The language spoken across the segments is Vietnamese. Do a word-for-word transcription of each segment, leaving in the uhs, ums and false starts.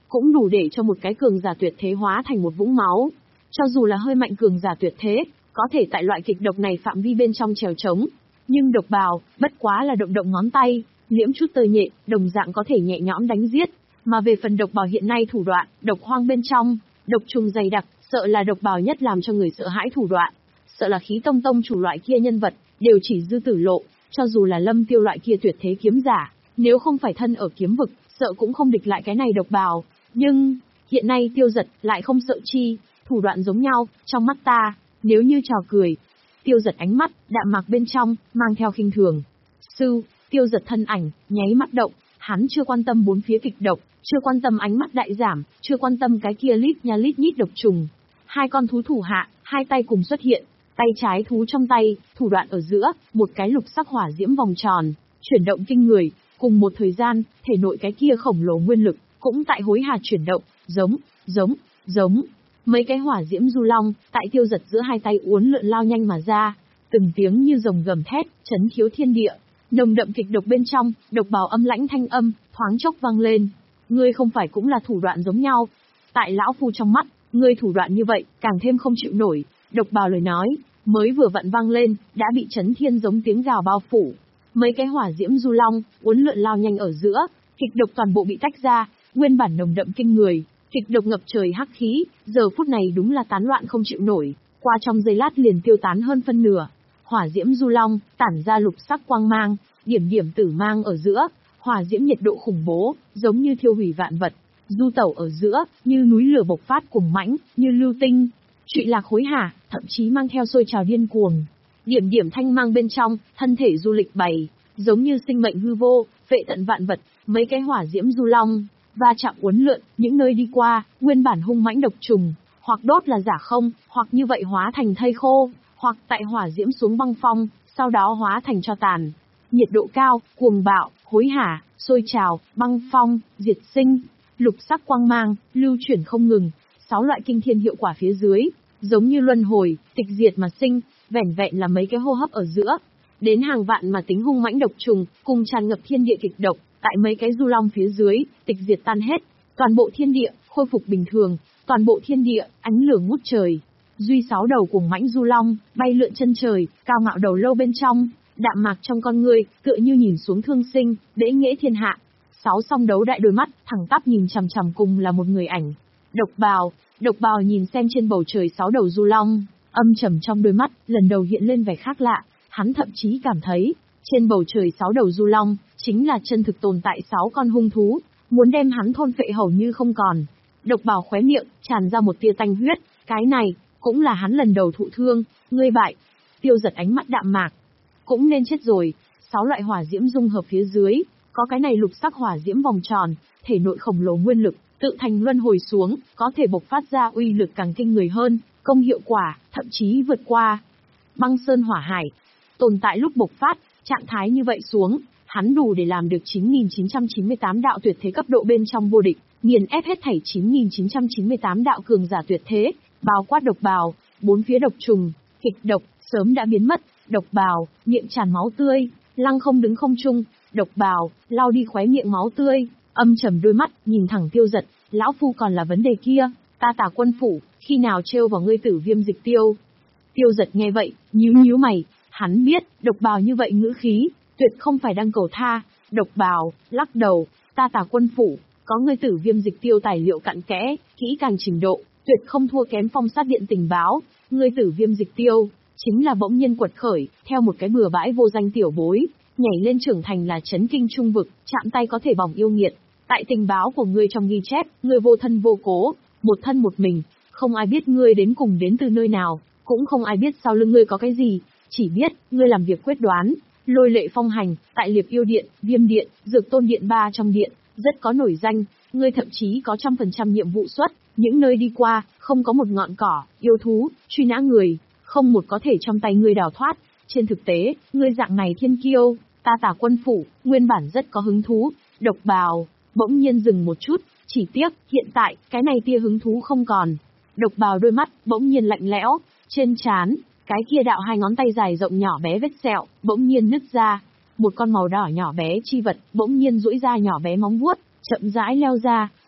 cũng đủ để cho một cái cường giả tuyệt thế hóa thành một vũng máu. Cho dù là hơi mạnh cường giả tuyệt thế, có thể tại loại kịch độc này phạm vi bên trong trèo trống. Nhưng độc bào, bất quá là động động ngón tay, liễm chút tơ nhện, đồng dạng có thể nhẹ nhõm đánh giết. Mà về phần độc bào hiện nay thủ đoạn, độc hoang bên trong, độc trùng dày đặc, sợ là độc bào nhất làm cho người sợ hãi thủ đoạn. Sợ là khí tông tông chủ loại kia nhân vật, đều chỉ dư tử lộ, cho dù là Lâm Tiêu loại kia tuyệt thế kiếm giả, nếu không phải thân ở kiếm vực, sợ cũng không địch lại cái này độc bào. Nhưng, hiện nay Tiêu Giật lại không sợ chi, thủ đoạn giống nhau, trong mắt ta, nếu như trò cười. Tiêu Giật ánh mắt, đạm mạc bên trong, mang theo khinh thường. Sư, Tiêu Giật thân ảnh, nháy mắt động, hắn chưa quan tâm bốn phía kịch độc, chưa quan tâm ánh mắt đại giảm, chưa quan tâm cái kia lít nha lít nhít độc trùng. Hai con thú thủ hạ, hai tay cùng xuất hiện, tay trái thú trong tay, thủ đoạn ở giữa, một cái lục sắc hỏa diễm vòng tròn, chuyển động kinh người, cùng một thời gian, thể nội cái kia khổng lồ nguyên lực, cũng tại hối hả chuyển động, giống, giống, giống. Mấy cái hỏa diễm du long, tại Tiêu Giật giữa hai tay uốn lượn lao nhanh mà ra, từng tiếng như rồng gầm thét, chấn khiếu thiên địa. Nồng đậm kịch độc bên trong, độc bào âm lãnh thanh âm, thoáng chốc vang lên. Ngươi không phải cũng là thủ đoạn giống nhau. Tại lão phu trong mắt, ngươi thủ đoạn như vậy, càng thêm không chịu nổi. Độc bào lời nói, mới vừa vặn vang lên, đã bị chấn thiên giống tiếng gào bao phủ. Mấy cái hỏa diễm du long, uốn lượn lao nhanh ở giữa, kịch độc toàn bộ bị tách ra, nguyên bản nồng đậm kinh người, kịch độc ngập trời hắc khí, giờ phút này đúng là tán loạn không chịu nổi, qua trong giây lát liền tiêu tán hơn phân nửa. Hỏa diễm du long, tản ra lục sắc quang mang, điểm điểm tử mang ở giữa, hỏa diễm nhiệt độ khủng bố, giống như thiêu hủy vạn vật, du tẩu ở giữa, như núi lửa bộc phát cuồng mãnh, như lưu tinh, trụy lạc hối hả, thậm chí mang theo sôi trào điên cuồng. Điểm điểm thanh mang bên trong, thân thể du lịch bày, giống như sinh mệnh hư vô, vệ tận vạn vật, mấy cái hỏa diễm du long, va chạm uốn lượn, những nơi đi qua, nguyên bản hung mãnh độc trùng, hoặc đốt là giả không, hoặc như vậy hóa thành thây khô, hoặc tại hỏa diễm xuống băng phong, sau đó hóa thành tro tàn. Nhiệt độ cao, cuồng bạo, hối hả, sôi trào, băng phong, diệt sinh, lục sắc quang mang, lưu chuyển không ngừng, sáu loại kinh thiên hiệu quả phía dưới, giống như luân hồi, tịch diệt mà sinh, vẻn vẹn là mấy cái hô hấp ở giữa. Đến hàng vạn mà tính hung mãnh độc trùng, cùng tràn ngập thiên địa kịch độc, tại mấy cái du long phía dưới, tịch diệt tan hết, toàn bộ thiên địa, khôi phục bình thường, toàn bộ thiên địa, ánh lửa ngút trời. Duy sáu đầu cùng mãnh du long, bay lượn chân trời, cao ngạo đầu lâu bên trong, đạm mạc trong con người, tựa như nhìn xuống thương sinh, bẽ nghễ thiên hạ. Sáu song đấu đại đôi mắt, thẳng tắp nhìn chằm chằm cùng là một người ảnh. Độc bào, độc bào nhìn xem trên bầu trời sáu đầu du long, âm trầm trong đôi mắt, lần đầu hiện lên vẻ khác lạ, hắn thậm chí cảm thấy, trên bầu trời sáu đầu du long, chính là chân thực tồn tại sáu con hung thú, muốn đem hắn thôn phệ hầu như không còn. Độc bào khóe miệng, tràn ra một tia tanh huyết, cái này, cũng là hắn lần đầu thụ thương, ngươi bại. Tiêu Giật ánh mắt đạm mạc, cũng nên chết rồi, sáu loại hỏa diễm dung hợp phía dưới, có cái này lục sắc hỏa diễm vòng tròn, thể nội khổng lồ nguyên lực, tự thành luân hồi xuống, có thể bộc phát ra uy lực càng kinh người hơn, công hiệu quả, thậm chí vượt qua băng sơn hỏa hải. Tồn tại lúc bộc phát, trạng thái như vậy xuống, hắn đủ để làm được chín nghìn chín trăm chín mươi tám đạo tuyệt thế cấp độ bên trong vô địch, nghiền ép hết thảy chín nghìn chín trăm chín mươi tám đạo cường giả tuyệt thế, bao quát độc bào, bốn phía độc trùng, kịch độc, sớm đã biến mất, độc bào, miệng tràn máu tươi, lăng không đứng không trung, độc bào, lau đi khóe miệng máu tươi, âm trầm đôi mắt, nhìn thẳng Tiêu Giật, lão phu còn là vấn đề kia, ta Tà Quân phủ, khi nào trêu vào ngươi Tử Viêm Dịch Tiêu. Tiêu Giật nghe vậy, nhíu nhíu mày, hắn biết, độc bào như vậy ngữ khí, tuyệt không phải đang cầu tha, độc bào, lắc đầu, ta Tà Quân phủ, có ngươi Tử Viêm Dịch Tiêu tài liệu cặn kẽ, kỹ càng trình độ, tuyệt không thua kém Phong Sát Điện tình báo, ngươi Tử Viêm Dịch Tiêu, chính là bỗng nhiên quật khởi, theo một cái bừa bãi vô danh tiểu bối, nhảy lên trưởng thành là chấn kinh trung vực, chạm tay có thể bỏng yêu nghiệt. Tại tình báo của ngươi trong ghi chép, ngươi vô thân vô cố, một thân một mình, không ai biết ngươi đến cùng đến từ nơi nào, cũng không ai biết sau lưng ngươi có cái gì, chỉ biết, ngươi làm việc quyết đoán, lôi lệ phong hành, tại Liệp Yêu Điện, Viêm Điện, Dược Tôn Điện ba trong điện, rất có nổi danh, ngươi thậm chí có trăm phần trăm nhiệm vụ xuất, những nơi đi qua, không có một ngọn cỏ, yêu thú, truy nã người, không một có thể trong tay ngươi đào thoát. Trên thực tế, ngươi dạng này thiên kiêu, ta Tà Quân phủ, nguyên bản rất có hứng thú, độc bào, bỗng nhiên dừng một chút, chỉ tiếc, hiện tại, cái này tia hứng thú không còn. Độc bào đôi mắt, bỗng nhiên lạnh lẽo, trên trán, cái kia đạo hai ngón tay dài rộng nhỏ bé vết sẹo, bỗng nhiên nứt ra. Một con màu đỏ nhỏ bé chi vật, bỗng nhiên duỗi ra nhỏ bé móng vuốt, chậm rãi leo ra,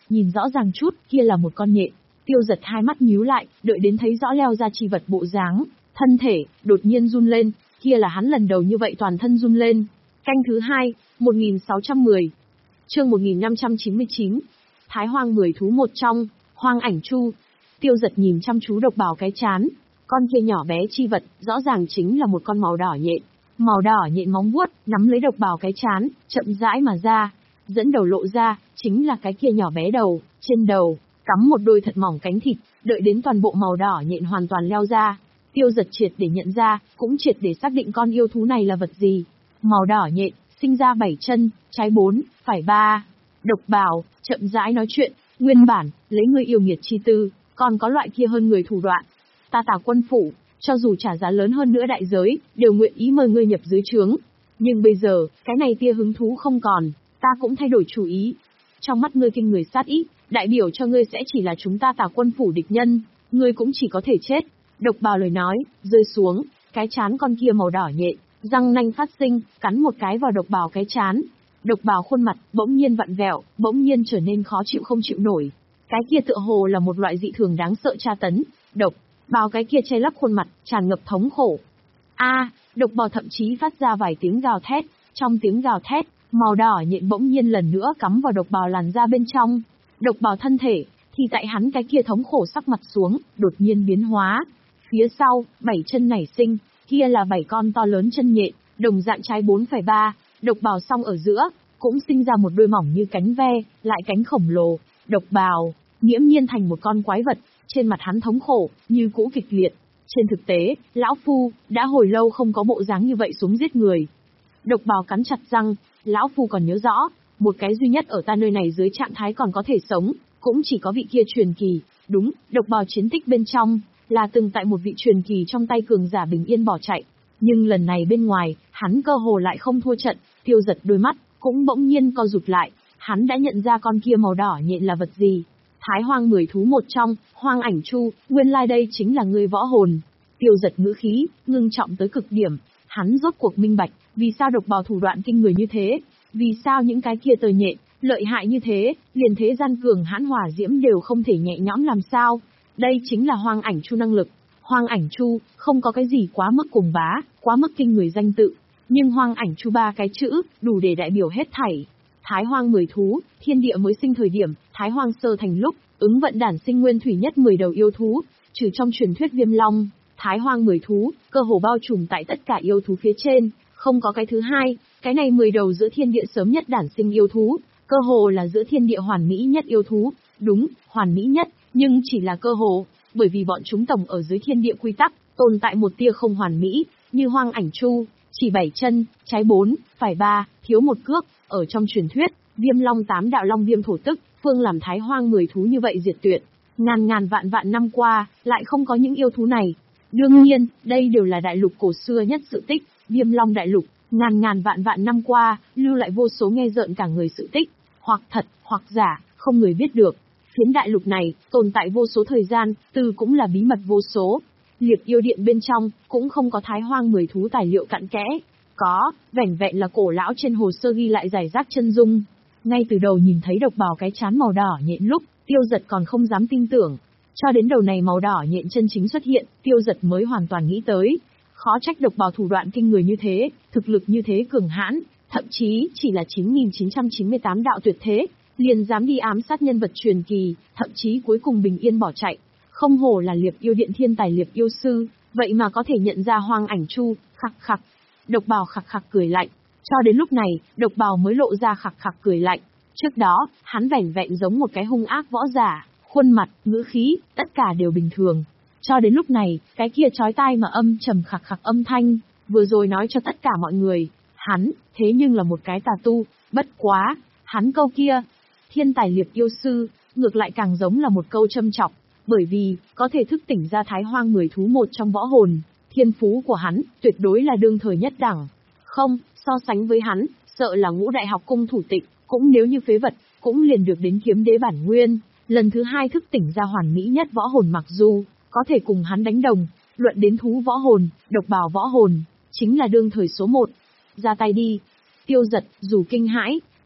nhìn rõ ràng chút, kia là một con nhện. Tiêu Giật hai mắt nhíu lại, đợi đến thấy rõ leo ra chi vật bộ dáng, thân thể, đột nhiên run lên, kia là hắn lần đầu như vậy toàn thân run lên. Canh thứ hai, một nghìn sáu trăm mười. Chương một nghìn năm trăm chín mươi chín. Thái Hoang mười thú một trong, Hoang Ảnh Chu. Tiêu Giật nhìn chăm chú độc bào cái chán, con kia nhỏ bé chi vật, rõ ràng chính là một con màu đỏ nhện. Màu đỏ nhện móng vuốt, nắm lấy độc bào cái chán, chậm rãi mà ra, dẫn đầu lộ ra, chính là cái kia nhỏ bé đầu, trên đầu, cắm một đôi thật mỏng cánh thịt, đợi đến toàn bộ màu đỏ nhện hoàn toàn leo ra. Tiêu Giật triệt để nhận ra, cũng triệt để xác định con yêu thú này là vật gì. Màu đỏ nhện, sinh ra bảy chân, trái bốn, phải ba. Độc bào, chậm rãi nói chuyện, nguyên bản, lấy ngươi yêu nghiệt chi tư, còn có loại kia hơn người thủ đoạn. Ta Tà Quân phủ, cho dù trả giá lớn hơn nữa đại giới, đều nguyện ý mời ngươi nhập dưới trướng. Nhưng bây giờ, cái này tia hứng thú không còn, ta cũng thay đổi chủ ý. Trong mắt ngươi kinh người sát ý, đại biểu cho ngươi sẽ chỉ là chúng ta Tà Quân phủ địch nhân, ngươi cũng chỉ có thể chết. Độc bào lời nói, rơi xuống, cái chán con kia màu đỏ nhện, răng nanh phát sinh, cắn một cái vào độc bào cái chán. Độc bào khuôn mặt, bỗng nhiên vặn vẹo, bỗng nhiên trở nên khó chịu không chịu nổi. Cái kia tựa hồ là một loại dị thường đáng sợ tra tấn, độc bào cái kia che lấp khuôn mặt, tràn ngập thống khổ. A, độc bào thậm chí phát ra vài tiếng gào thét, trong tiếng gào thét, màu đỏ nhện bỗng nhiên lần nữa cắm vào độc bào làn da bên trong. Độc bào thân thể, thì tại hắn cái kia thống khổ sắc mặt xuống, đột nhiên biến hóa. Phía sau, bảy chân nảy sinh, kia là bảy con to lớn chân nhện, đồng dạng trái bốn phẩy ba, độc bào song ở giữa, cũng sinh ra một đôi mỏng như cánh ve, lại cánh khổng lồ. Độc bào, nghiễm nhiên thành một con quái vật, trên mặt hắn thống khổ, như cũ kịch liệt. Trên thực tế, lão phu, đã hồi lâu không có bộ dáng như vậy xuống giết người. Độc bào cắn chặt răng, lão phu còn nhớ rõ, một cái duy nhất ở ta nơi này dưới trạng thái còn có thể sống, cũng chỉ có vị kia truyền kỳ. Đúng, độc bào chiến tích bên trong, là từng tại một vị truyền kỳ trong tay cường giả bình yên bỏ chạy. Nhưng lần này bên ngoài, hắn cơ hồ lại không thua trận. Tiêu Giật đôi mắt, cũng bỗng nhiên co rụt lại, hắn đã nhận ra con kia màu đỏ nhện là vật gì. Thái Hoang mười thú một trong, Hoang Ảnh Chu, nguyên lai like đây chính là ngươi võ hồn. Tiêu Giật ngữ khí, ngưng trọng tới cực điểm, hắn rốt cuộc minh bạch, vì sao độc bào thủ đoạn kinh người như thế, vì sao những cái kia tờ nhện, lợi hại như thế, liền thế gian cường hãn hỏa diễm đều không thể nhẹ nhõm làm sao. Đây chính là Hoang Ảnh Chu năng lực. Hoang Ảnh Chu, không có cái gì quá mức cùng bá, quá mức kinh người danh tự, nhưng Hoang Ảnh Chu ba cái chữ, đủ để đại biểu hết thảy. Thái Hoang mười thú, thiên địa mới sinh thời điểm, Thái Hoang sơ thành lúc, ứng vận đản sinh nguyên thủy nhất mười đầu yêu thú, trừ trong truyền thuyết Viêm Long, Thái Hoang mười thú, cơ hồ bao trùm tại tất cả yêu thú phía trên, không có cái thứ hai, cái này mười đầu giữa thiên địa sớm nhất đản sinh yêu thú, cơ hồ là giữa thiên địa hoàn mỹ nhất yêu thú, đúng, hoàn mỹ nhất, nhưng chỉ là cơ hồ, bởi vì bọn chúng tổng ở dưới thiên địa quy tắc, tồn tại một tia không hoàn mỹ, như Hoang Ảnh Chu, chỉ bảy chân, trái bốn, phải ba, thiếu một cước, ở trong truyền thuyết, Viêm Long tám đạo long viêm thổ tức, phương làm Thái Hoang mười thú như vậy diệt tuyệt. Ngàn ngàn vạn vạn năm qua, lại không có những yêu thú này. Đương nhiên, đây đều là đại lục cổ xưa nhất sự tích, Viêm Long đại lục, ngàn ngàn vạn vạn năm qua, lưu lại vô số nghe rợn cả người sự tích, hoặc thật, hoặc giả, không người biết được. Phiến đại lục này, tồn tại vô số thời gian, từ cũng là bí mật vô số. Liệt yêu điện bên trong, cũng không có Thái Hoang mười thú tài liệu cặn kẽ. Có, vẻn vẹn là cổ lão trên hồ sơ ghi lại giải rác chân dung. Ngay từ đầu nhìn thấy độc bào cái chán màu đỏ nhện lúc, Tiêu Giật còn không dám tin tưởng. Cho đến đầu này màu đỏ nhện chân chính xuất hiện, Tiêu Giật mới hoàn toàn nghĩ tới. Khó trách độc bào thủ đoạn kinh người như thế, thực lực như thế cường hãn, thậm chí chỉ là chín nghìn chín trăm chín mươi tám đạo tuyệt thế, liền dám đi ám sát nhân vật truyền kỳ, thậm chí cuối cùng bình yên bỏ chạy. Không hổ là Liệp Yêu Điện thiên tài Liệp Yêu Sư, vậy mà có thể nhận ra Hoang Ảnh Chu, khặc khặc. Độc bào khặc khặc cười lạnh. Cho đến lúc này, độc bào mới lộ ra khặc khặc cười lạnh. Trước đó, hắn vẻn vẹn giống một cái hung ác võ giả, khuôn mặt, ngữ khí, tất cả đều bình thường. Cho đến lúc này, cái kia chói tai mà âm trầm khặc khặc âm thanh, vừa rồi nói cho tất cả mọi người, hắn, thế nhưng là một cái tà tu, bất quá, hắn câu kia, thiên tài Liệp Yêu Sư, ngược lại càng giống là một câu châm chọc, bởi vì, có thể thức tỉnh ra Thái Hoang mười thú một trong võ hồn, thiên phú của hắn, tuyệt đối là đương thời nhất đẳng. Không, so sánh với hắn, sợ là Ngũ Đại Học Cung thủ tịch, cũng nếu như phế vật, cũng liền được đến kiếm đế bản nguyên, lần thứ hai thức tỉnh ra hoàn mỹ nhất võ hồn mặc dù, có thể cùng hắn đánh đồng, luận đến thú võ hồn, độc bào võ hồn, chính là đương thời số một. Ra tay đi. Tiêu Giật, dù kinh hãi,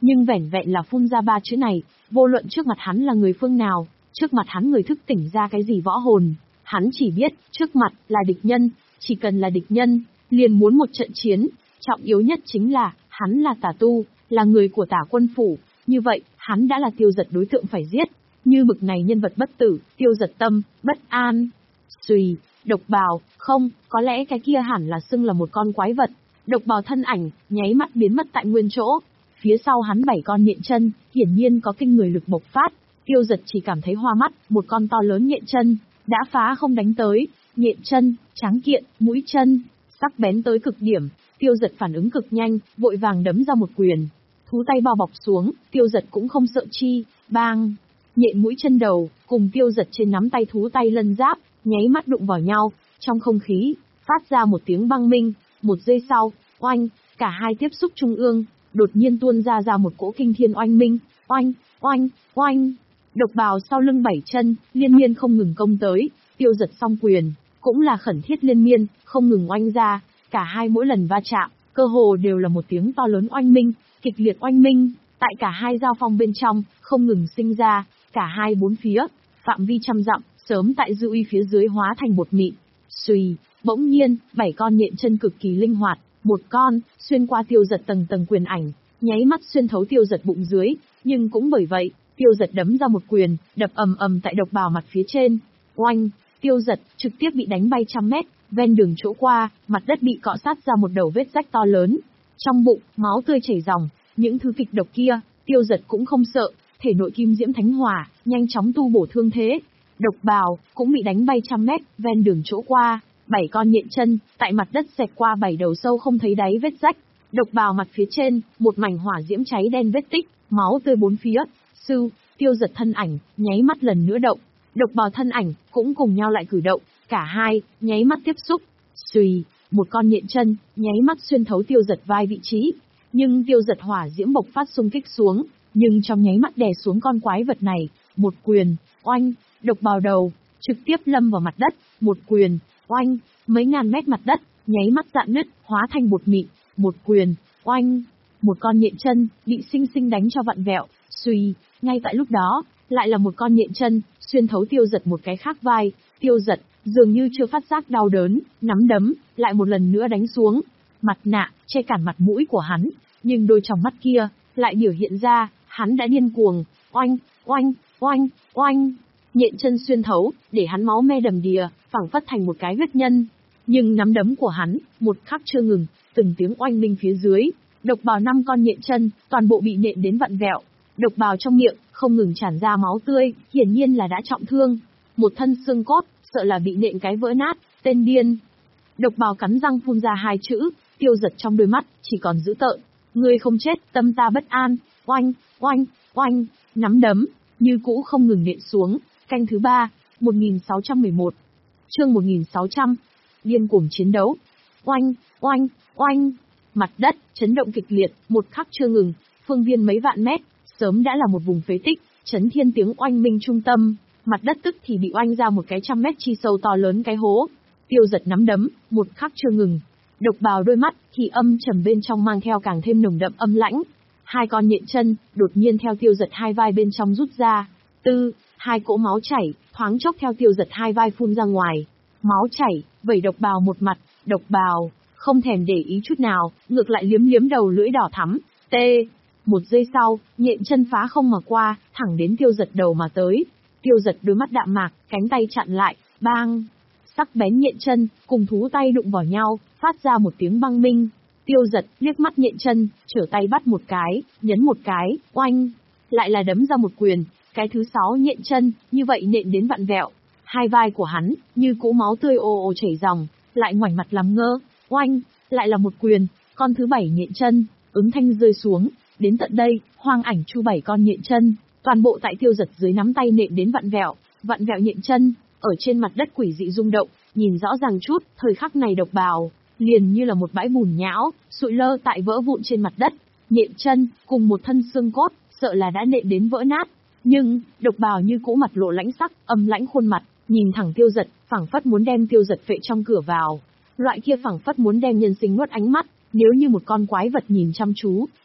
Nhưng vẻn vẹn là phun ra ba chữ này, vô luận trước mặt hắn là người phương nào, trước mặt hắn người thức tỉnh ra cái gì võ hồn, hắn chỉ biết, trước mặt là địch nhân, chỉ cần là địch nhân, liền muốn một trận chiến, trọng yếu nhất chính là, hắn là tà tu, là người của Tả Quân phủ, như vậy, hắn đã là Tiêu Dật đối tượng phải giết. Như bực này nhân vật bất tử, Tiêu Dật tâm, bất an. Xùy, Độc Bào, không, có lẽ cái kia hẳn là xưng là một con quái vật. Độc Bào thân ảnh, nháy mắt biến mất tại nguyên chỗ. Phía sau hắn bảy con nhện chân, hiển nhiên có kinh người lực bộc phát. Tiêu Dật chỉ cảm thấy hoa mắt, một con to lớn nhện chân, đã phá không đánh tới. Nhện chân, tráng kiện, mũi chân, sắc bén tới cực điểm. Tiêu Dật phản ứng cực nhanh, vội vàng đấm ra một quyền. Thú tay bao bọc xuống, Tiêu Dật cũng không sợ chi, bang. Nhện mũi chân đầu, cùng Tiêu Dật trên nắm tay thú tay lân giáp, nháy mắt đụng vào nhau, trong không khí, phát ra một tiếng băng minh, một giây sau, oanh, cả hai tiếp xúc trung ương, đột nhiên tuôn ra ra một cỗ kinh thiên oanh minh, oanh, oanh, oanh. Độc Bào sau lưng bảy chân, liên miên không ngừng công tới, Tiêu Dật song quyền, cũng là khẩn thiết liên miên, không ngừng oanh ra, cả hai mỗi lần va chạm, cơ hồ đều là một tiếng to lớn oanh minh, kịch liệt oanh minh, tại cả hai giao phong bên trong, không ngừng sinh ra, cả hai bốn phía, phạm vi trăm dặm, sớm tại dư uy phía dưới hóa thành bột mịn. Xùy, bỗng nhiên, bảy con nhện chân cực kỳ linh hoạt, một con, xuyên qua Tiêu Dật tầng tầng quyền ảnh, nháy mắt xuyên thấu Tiêu Dật bụng dưới, nhưng cũng bởi vậy, Tiêu Dật đấm ra một quyền, đập ầm ầm tại Độc Bào mặt phía trên. Oanh, Tiêu Dật trực tiếp bị đánh bay trăm mét, ven đường chỗ qua, mặt đất bị cọ sát ra một đầu vết rách to lớn. Trong bụng, máu tươi chảy ròng, những thứ kịch độc kia, Tiêu Dật cũng không sợ, thể nội kim diễm thánh hỏa, nhanh chóng tu bổ thương thế. Độc Bào cũng bị đánh bay trăm mét, ven đường chỗ qua, bảy con nhện chân, tại mặt đất xẹt qua bảy đầu sâu không thấy đáy vết rách. Độc Bào mặt phía trên, một mảnh hỏa diễm cháy đen vết tích, máu tươi bốn phía. Sư, Tiêu Dật thân ảnh, nháy mắt lần nữa động. Độc Bào thân ảnh, cũng cùng nhau lại cử động, cả hai, nháy mắt tiếp xúc. Xùy, một con nhện chân, nháy mắt xuyên thấu Tiêu Dật vai vị trí. Nhưng Tiêu Dật hỏa diễm bộc phát xung kích xuống, nhưng trong nháy mắt đè xuống con quái vật này, một quyền, oanh, Độc Bào đầu, trực tiếp lâm vào mặt đất, một quyền, oanh, mấy ngàn mét mặt đất, nháy mắt dạn nứt, hóa thành bột mịn, một quyền, oanh, một con nhện chân, bị sinh sinh đánh cho vặn vẹo, suy, ngay tại lúc đó, lại là một con nhện chân, xuyên thấu Tiêu Dật một cái khác vai, Tiêu Dật, dường như chưa phát giác đau đớn, nắm đấm, lại một lần nữa đánh xuống, mặt nạ, che cản mặt mũi của hắn, nhưng đôi tròng mắt kia, lại biểu hiện ra, hắn đã điên cuồng, oanh, oanh, oanh, oanh. Nhện chân xuyên thấu, để hắn máu me đầm đìa, phảng phất thành một cái huyết nhân. Nhưng nắm đấm của hắn, một khắc chưa ngừng, từng tiếng oanh minh phía dưới. Độc Bào năm con nhện chân, toàn bộ bị nện đến vặn vẹo. Độc Bào trong miệng, không ngừng tràn ra máu tươi, hiển nhiên là đã trọng thương. Một thân xương cốt, sợ là bị nện cái vỡ nát, tên điên. Độc Bào cắn răng phun ra hai chữ, Tiêu Dật trong đôi mắt, chỉ còn dữ tợn. Ngươi không chết, tâm ta bất an, oanh, oanh, oanh, nắm đấm, như cũ không ngừng nện xuống. Canh thứ ba, một nghìn sáu trăm mười một. Chương một nghìn sáu trăm. Điên cuồng chiến đấu. Oanh, oanh, oanh. Mặt đất, chấn động kịch liệt, một khắc chưa ngừng, phương viên mấy vạn mét, sớm đã là một vùng phế tích, chấn thiên tiếng oanh minh trung tâm, mặt đất tức thì bị oanh ra một cái trăm mét chi sâu to lớn cái hố. Tiêu Dật nắm đấm, một khắc chưa ngừng. Độc Bào đôi mắt, thì âm trầm bên trong mang theo càng thêm nồng đậm âm lãnh. Hai con nhện chân, đột nhiên theo Tiêu Dật hai vai bên trong rút ra. Tư, hai cỗ máu chảy, thoáng chốc theo Tiêu Dật hai vai phun ra ngoài. Máu chảy, vẩy Độc Bào một mặt, Độc Bào, không thèm để ý chút nào, ngược lại liếm liếm đầu lưỡi đỏ thắm. Tê, một giây sau, nhện chân phá không mà qua, thẳng đến Tiêu Dật đầu mà tới. Tiêu Dật đôi mắt đạm mạc, cánh tay chặn lại, bang. Sắc bén nhện chân, cùng thú tay đụng vào nhau, phát ra một tiếng băng minh. Tiêu Dật liếc mắt nhện chân, trở tay bắt một cái, nhấn một cái, oanh, lại là đấm ra một quyền. Cái thứ sáu nhện chân, như vậy nện đến vặn vẹo. Hai vai của hắn, như cỗ máu tươi ồ ồ chảy ròng, lại ngoảnh mặt làm ngơ, oanh, lại là một quyền. Con thứ bảy nhện chân, ứng thanh rơi xuống. Đến tận đây, hoang ảnh chu bảy con nhện chân, toàn bộ tại Tiêu Dật dưới nắm tay nện đến vặn vẹo, vặn vẹo nhện chân, ở trên mặt đất quỷ dị rung động, nhìn rõ ràng chút, thời khắc này Độc Bào, liền như là một bãi bùn nhão, sụi lơ tại vỡ vụn trên mặt đất, nhện chân, cùng một thân xương cốt, sợ là đã nện đến vỡ nát. Nhưng, Độc Bào như cũ mặt lộ lãnh sắc, âm lãnh khuôn mặt, nhìn thẳng Tiêu Dật, phảng phất muốn đem Tiêu Dật phệ trong cửa vào. Loại kia phảng phất muốn đem nhân sinh nuốt ánh mắt, nếu như một con quái vật nhìn chăm chú,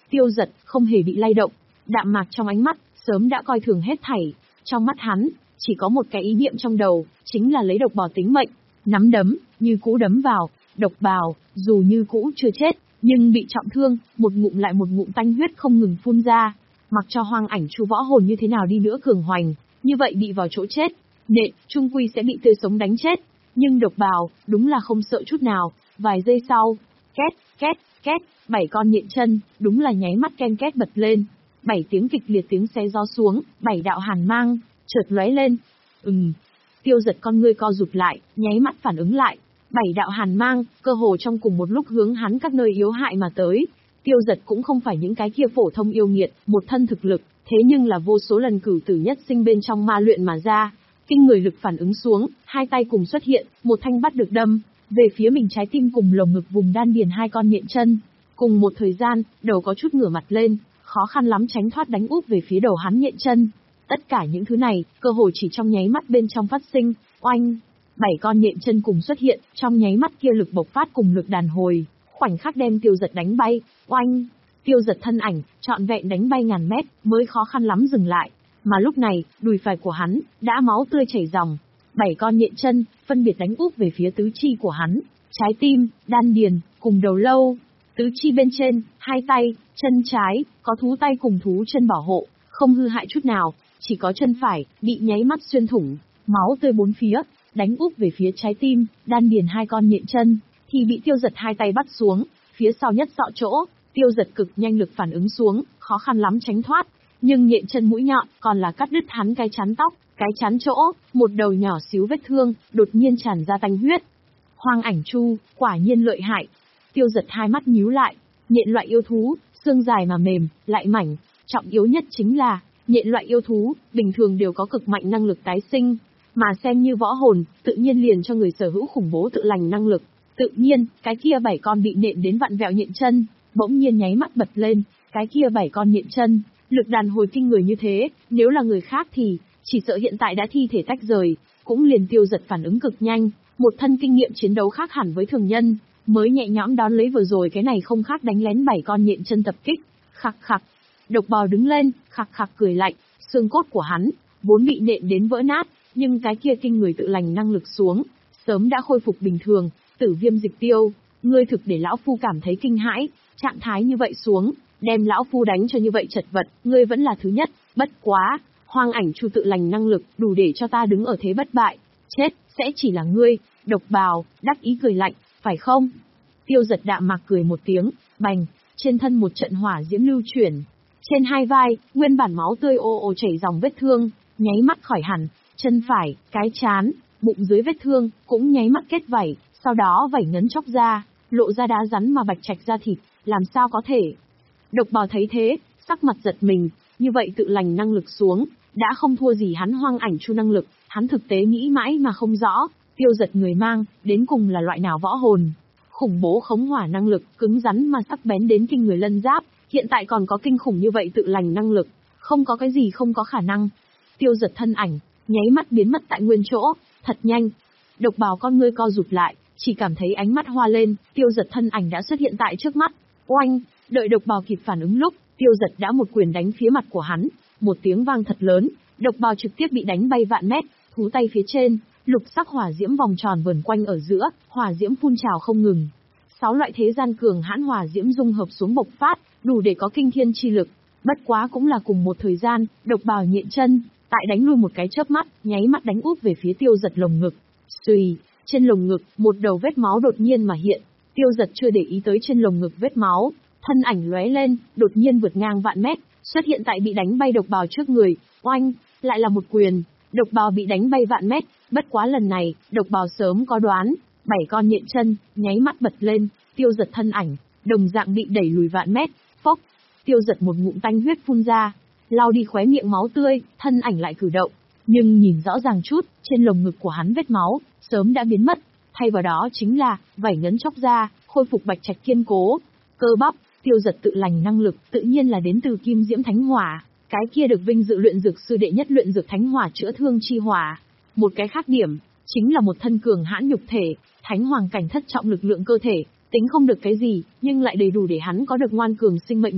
Tiêu Dật không hề bị lay động, đạm mạc trong ánh mắt, sớm đã coi thường hết thảy. Trong mắt hắn, chỉ có một cái ý niệm trong đầu, chính là lấy độc bào tính mệnh. Nắm đấm, như cũ đấm vào, độc bào, dù như cũ chưa chết, nhưng bị trọng thương, một ngụm lại một ngụm tanh huyết không ngừng phun ra. Mặc cho Hoang Ảnh Chu võ hồn như thế nào đi nữa cường hoành, như vậy bị vào chỗ chết, nện, trung quy sẽ bị tươi sống đánh chết. Nhưng độc bào, đúng là không sợ chút nào. Vài giây sau, két, két, két, bảy con nhện chân, đúng là nháy mắt ken két bật lên. Bảy tiếng kịch liệt tiếng xé gió xuống, bảy đạo hàn mang, chợt lóe lên. Ừm. Tiêu Dật con ngươi co rụt lại, nháy mắt phản ứng lại. Bảy đạo hàn mang, cơ hồ trong cùng một lúc hướng hắn các nơi yếu hại mà tới. Tiêu Dật cũng không phải những cái kia phổ thông yêu nghiệt, một thân thực lực, thế nhưng là vô số lần cửu tử nhất sinh bên trong ma luyện mà ra. Kinh người lực phản ứng xuống, hai tay cùng xuất hiện, một thanh bắt được đâm về phía mình trái tim cùng lồng ngực vùng đan điền hai con nhện chân. Cùng một thời gian, đầu có chút ngửa mặt lên, khó khăn lắm tránh thoát đánh úp về phía đầu hắn nhện chân. Tất cả những thứ này, cơ hồ chỉ trong nháy mắt bên trong phát sinh, oanh. Bảy con nhện chân cùng xuất hiện, trong nháy mắt kia lực bộc phát cùng lực đàn hồi, khoảnh khắc đem Tiêu Dật đánh bay, oanh. Tiêu Dật thân ảnh, trọn vẹn đánh bay ngàn mét, mới khó khăn lắm dừng lại. Mà lúc này, đùi phải của hắn, đã máu tươi chảy ròng. Bảy con nhện chân, phân biệt đánh úp về phía tứ chi của hắn, trái tim, đan điền, cùng đầu lâu. Tứ chi bên trên, hai tay, chân trái, có thú tay cùng thú chân bảo hộ, không hư hại chút nào, chỉ có chân phải, bị nháy mắt xuyên thủng, máu tươi bốn phía, đánh úp về phía trái tim, đan điền hai con nhện chân, thì bị Tiêu Dật hai tay bắt xuống, phía sau nhất dọ chỗ, Tiêu Dật cực nhanh lực phản ứng xuống, khó khăn lắm tránh thoát, nhưng nhện chân mũi nhọn, còn là cắt đứt hắn cái chán tóc, cái chán chỗ, một đầu nhỏ xíu vết thương, đột nhiên tràn ra tanh huyết. Hoang Ảnh Chu, quả nhiên lợi hại. Tiêu Dật hai mắt nhíu lại, nhện loại yêu thú, xương dài mà mềm, lại mảnh, trọng yếu nhất chính là, nhện loại yêu thú, bình thường đều có cực mạnh năng lực tái sinh, mà xem như võ hồn, tự nhiên liền cho người sở hữu khủng bố tự lành năng lực. Tự nhiên, cái kia bảy con bị nện đến vặn vẹo nhện chân, bỗng nhiên nháy mắt bật lên, cái kia bảy con nhện chân, lực đàn hồi kinh người như thế, nếu là người khác thì, chỉ sợ hiện tại đã thi thể tách rời, cũng liền Tiêu Dật phản ứng cực nhanh, một thân kinh nghiệm chiến đấu khác hẳn với thường nhân, mới nhẹ nhõm đón lấy vừa rồi cái này không khác đánh lén bảy con nhện chân tập kích. Khặc khặc. Độc Bào đứng lên, khặc khặc cười lạnh, xương cốt của hắn vốn bị nện đến vỡ nát, nhưng cái kia kinh người tự lành năng lực xuống, sớm đã khôi phục bình thường. Tử Viêm Dịch Tiêu, ngươi thực để lão phu cảm thấy kinh hãi, trạng thái như vậy xuống, đem lão phu đánh cho như vậy chật vật, ngươi vẫn là thứ nhất, bất quá, Hoang Ảnh Chu tự lành năng lực, đủ để cho ta đứng ở thế bất bại, chết sẽ chỉ là ngươi. Độc Bào đắc ý cười lạnh, phải không? Tiêu Dật đạm mạc cười một tiếng, bành, trên thân một trận hỏa diễm lưu chuyển, trên hai vai, nguyên bản máu tươi ồ ồ chảy dòng vết thương, nháy mắt khỏi hẳn, chân phải, cái trán, bụng dưới vết thương, cũng nháy mắt kết vảy, sau đó vảy ngấn chóc ra, lộ ra đá rắn mà bạch trạch ra thịt, làm sao có thể? Độc Bào thấy thế, sắc mặt giật mình, như vậy tự lành năng lực xuống, đã không thua gì hắn Hoang Ảnh Chu năng lực, hắn thực tế nghĩ mãi mà không rõ, Tiêu Dật người mang, đến cùng là loại nào võ hồn. Khủng bố khống hỏa năng lực, cứng rắn mà sắc bén đến kinh người lân giáp, hiện tại còn có kinh khủng như vậy tự lành năng lực, không có cái gì không có khả năng. Tiêu Dật thân ảnh, nháy mắt biến mất tại nguyên chỗ, thật nhanh. Độc Bào con ngươi co rụt lại, chỉ cảm thấy ánh mắt hoa lên, Tiêu Dật thân ảnh đã xuất hiện tại trước mắt. Oanh, đợi Độc Bào kịp phản ứng lúc, Tiêu Dật đã một quyền đánh phía mặt của hắn, một tiếng vang thật lớn, Độc Bào trực tiếp bị đánh bay vạn mét, thú tay phía trên, lục sắc hỏa diễm vòng tròn vần quanh ở giữa, hỏa diễm phun trào không ngừng. Sáu loại thế gian cường hãn hỏa diễm dung hợp xuống bộc phát, đủ để có kinh thiên chi lực. Bất quá cũng là cùng một thời gian, Độc Bào nhện chân, tại đánh lui một cái chớp mắt, nháy mắt đánh úp về phía Tiêu Dật lồng ngực. Xùy, trên lồng ngực, một đầu vết máu đột nhiên mà hiện. Tiêu Dật chưa để ý tới trên lồng ngực vết máu, thân ảnh lóe lên, đột nhiên vượt ngang vạn mét, xuất hiện tại bị đánh bay Độc Bào trước người. Oanh, lại là một quyền, Độc Bào bị đánh bay vạn mét. Bất quá lần này, Độc Bào sớm có đoán, bảy con nhện chân, nháy mắt bật lên, Tiêu Dật thân ảnh, đồng dạng bị đẩy lùi vạn mét. Phốc, Tiêu Dật một ngụm tanh huyết phun ra, lau đi khóe miệng máu tươi, thân ảnh lại cử động, nhưng nhìn rõ ràng chút, trên lồng ngực của hắn vết máu sớm đã biến mất, thay vào đó chính là vảy ngấn chóc ra, khôi phục bạch trạch kiên cố, cơ bắp. Tiêu Dật tự lành năng lực, tự nhiên là đến từ Kim Diễm Thánh Hỏa, cái kia được vinh dự luyện dược sư đệ nhất luyện dược thánh hỏa chữa thương chi hỏa. Một cái khác điểm, chính là một thân cường hãn nhục thể, thánh hoàng cảnh thất trọng lực lượng cơ thể, tính không được cái gì, nhưng lại đầy đủ để hắn có được ngoan cường sinh mệnh lực.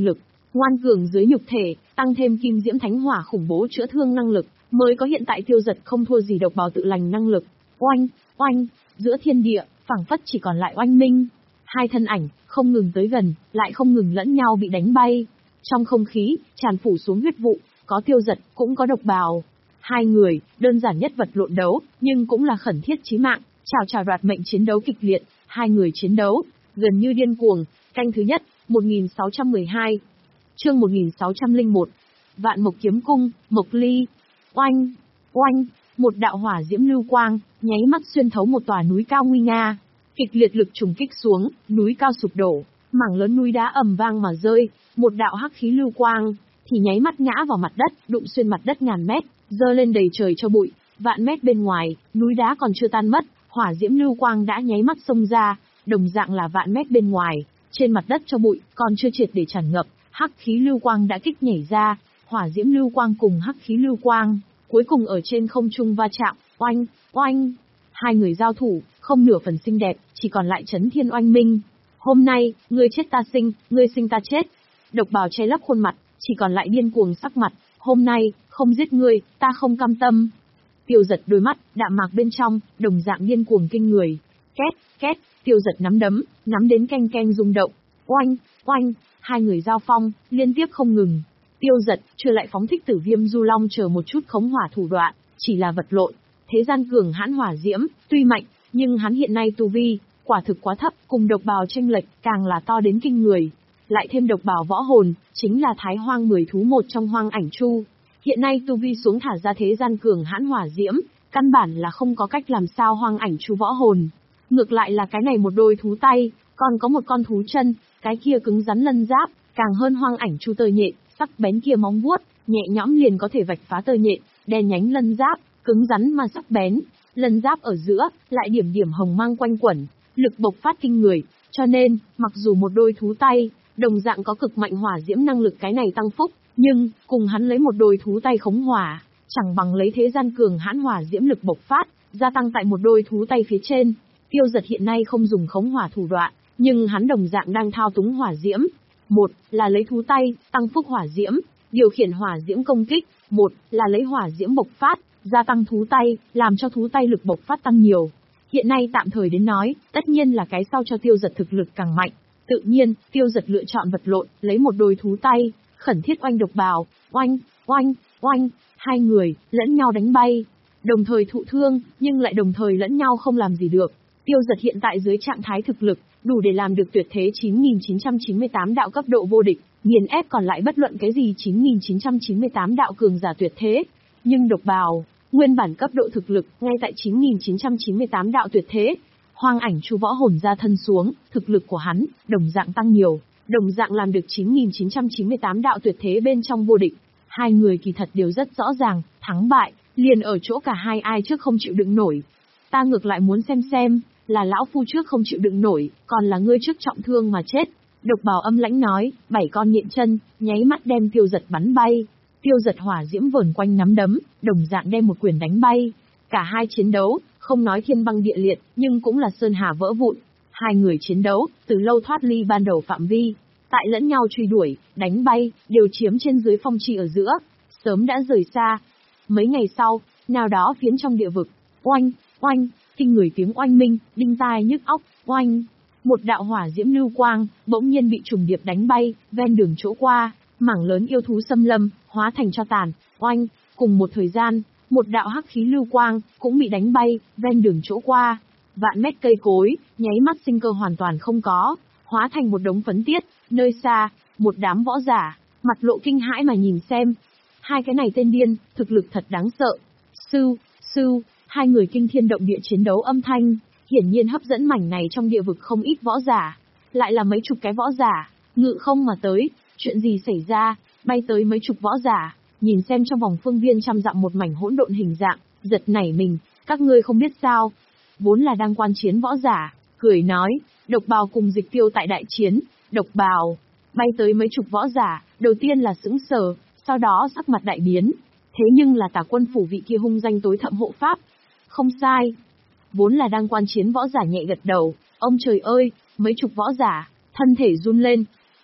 ngoan cường dưới nhục thể, tăng thêm kim diễm thánh hỏa khủng bố chữa thương năng lực, mới có hiện tại Tiêu Dật không thua gì độc bào tự lành năng lực. Oanh, oanh, giữa thiên địa, phảng phất chỉ còn lại oanh minh. Hai thân ảnh, không ngừng tới gần, lại không ngừng lẫn nhau bị đánh bay. Trong không khí, tràn phủ xuống huyết vụ, có Tiêu Dật, cũng có độc bào. Hai người, đơn giản nhất vật lộn đấu, nhưng cũng là khẩn thiết chí mạng, chào chào đoạt mệnh chiến đấu kịch liệt, hai người chiến đấu, gần như điên cuồng. Canh thứ nhất, một nghìn sáu trăm mười hai. Chương một nghìn sáu trăm lẻ một. Vạn Mộc Kiếm Cung, Mộc Ly. Oanh, oanh, một đạo hỏa diễm lưu quang, nháy mắt xuyên thấu một tòa núi cao nguy nga. Kịch liệt lực trùng kích xuống, núi cao sụp đổ, mảng lớn núi đá ầm vang mà rơi, một đạo hắc khí lưu quang thì nháy mắt ngã vào mặt đất, đụng xuyên mặt đất ngàn mét, dơ lên đầy trời cho bụi. Vạn mét bên ngoài, núi đá còn chưa tan mất, hỏa diễm lưu quang đã nháy mắt xông ra, đồng dạng là vạn mét bên ngoài, trên mặt đất cho bụi còn chưa triệt để tràn ngập, hắc khí lưu quang đã kích nhảy ra, hỏa diễm lưu quang cùng hắc khí lưu quang, cuối cùng ở trên không trung va chạm, oanh, oanh. Hai người giao thủ, không nửa phần xinh đẹp, chỉ còn lại chấn thiên oanh minh. Hôm nay, ngươi chết ta sinh, ngươi sinh ta chết. Độc bào che lấp khuôn mặt, chỉ còn lại điên cuồng sắc mặt. Hôm nay, không giết ngươi, ta không cam tâm. Tiêu Dật đôi mắt, đạm mạc bên trong, đồng dạng điên cuồng kinh người. Két, két, Tiêu Dật nắm đấm, nắm đến keng keng rung động. Oanh, oanh, hai người giao phong, liên tiếp không ngừng. Tiêu Dật, chưa lại phóng thích tử viêm du long chờ một chút khống hỏa thủ đoạn, chỉ là vật lộn. Thế gian cường hãn hỏa diễm, tuy mạnh, nhưng hắn hiện nay tu vi, quả thực quá thấp, cùng độc bào chênh lệch, càng là to đến kinh người. Lại thêm độc bào võ hồn, chính là thái hoang mười thú một trong hoang ảnh chu. Hiện nay tu vi xuống thả ra thế gian cường hãn hỏa diễm, căn bản là không có cách làm sao hoang ảnh chu võ hồn. Ngược lại là cái này một đôi thú tay, còn có một con thú chân, cái kia cứng rắn lân giáp, càng hơn hoang ảnh chu tơ nhện, sắc bén kia móng vuốt, nhẹ nhõm liền có thể vạch phá tơ nhện, đen nhánh lân giáp, cứng rắn mà sắc bén, lân giáp ở giữa, lại điểm điểm hồng mang quanh quẩn, lực bộc phát kinh người, cho nên, mặc dù một đôi thú tay, đồng dạng có cực mạnh hỏa diễm năng lực cái này tăng phúc, nhưng, cùng hắn lấy một đôi thú tay khống hỏa, chẳng bằng lấy thế gian cường hãn hỏa diễm lực bộc phát, gia tăng tại một đôi thú tay phía trên. Tiêu Dật hiện nay không dùng khống hỏa thủ đoạn, nhưng hắn đồng dạng đang thao túng hỏa diễm. Một, là lấy thú tay, tăng phúc hỏa diễm, điều khiển hỏa diễm công kích. Một, là lấy hỏa diễm bộc phát, gia tăng thú tay, làm cho thú tay lực bộc phát tăng nhiều. Hiện nay tạm thời đến nói, tất nhiên là cái sau cho Tiêu Dật thực lực càng mạnh. Tự nhiên, Tiêu Dật lựa chọn vật lộn, lấy một đôi thú tay, khẩn thiết oanh độc bào, oanh, oanh, oanh, hai người, lẫn nhau đánh bay. Đồng thời thụ thương, nhưng lại đồng thời lẫn nhau không làm gì được. Tiêu Dật hiện tại dưới trạng thái thực lực, đủ để làm được tuyệt thế chín nghìn chín trăm chín mươi tám đạo cấp độ vô địch, nghiền ép còn lại bất luận cái gì chín nghìn chín trăm chín mươi tám đạo cường giả tuyệt thế. Nhưng độc bào, nguyên bản cấp độ thực lực, ngay tại chín nghìn chín trăm chín mươi tám đạo tuyệt thế. Hoang ảnh chu võ hồn ra thân xuống, thực lực của hắn, đồng dạng tăng nhiều, đồng dạng làm được chín nghìn chín trăm chín mươi tám đạo tuyệt thế bên trong vô địch. Hai người kỳ thật đều rất rõ ràng, thắng bại, liền ở chỗ cả hai ai trước không chịu đựng nổi. Ta ngược lại muốn xem xem, là lão phu trước không chịu đựng nổi, còn là ngươi trước trọng thương mà chết. Độc bào âm lãnh nói, bảy con nhện chân, nháy mắt đem Tiêu Dật bắn bay. Tiêu Dật hỏa diễm vờn quanh nắm đấm, đồng dạng đem một quyền đánh bay. Cả hai chiến đấu, không nói thiên băng địa liệt, nhưng cũng là sơn hà vỡ vụn. Hai người chiến đấu, từ lâu thoát ly ban đầu phạm vi, tại lẫn nhau truy đuổi, đánh bay, đều chiếm trên dưới phong chi ở giữa, sớm đã rời xa. Mấy ngày sau, nào đó phiến trong địa vực, oanh, oanh, kinh người tiếng oanh minh, đinh tai nhức óc, oanh. Một đạo hỏa diễm lưu quang, bỗng nhiên bị trùng điệp đánh bay, ven đường chỗ qua, mảng lớn yêu thú xâm lâm, hóa thành tro tàn, oanh. Cùng một thời gian, một đạo hắc khí lưu quang, cũng bị đánh bay, ven đường chỗ qua. Vạn mét cây cối, nháy mắt sinh cơ hoàn toàn không có, hóa thành một đống phấn tiết, nơi xa, một đám võ giả, mặt lộ kinh hãi mà nhìn xem. Hai cái này tên điên, thực lực thật đáng sợ. Sư, sư, hai người kinh thiên động địa chiến đấu âm thanh, hiển nhiên hấp dẫn mảnh này trong địa vực không ít võ giả. Lại là mấy chục cái võ giả, ngự không mà tới, chuyện gì xảy ra, bay tới mấy chục võ giả, nhìn xem trong vòng phương viên trăm dặm một mảnh hỗn độn hình dạng, giật nảy mình, các ngươi không biết sao. Vốn là đang quan chiến võ giả, cười nói, độc bào cùng dịch tiêu tại đại chiến, độc bào, bay tới mấy chục võ giả, đầu tiên là sững sờ, sau đó sắc mặt đại biến. Thế nhưng là Tả Quân phủ vị kia hung danh tối thậm hộ pháp. Không sai. Vốn là đang quan chiến võ giả nhẹ gật đầu, ông trời ơi, mấy chục võ giả, thân thể run lên.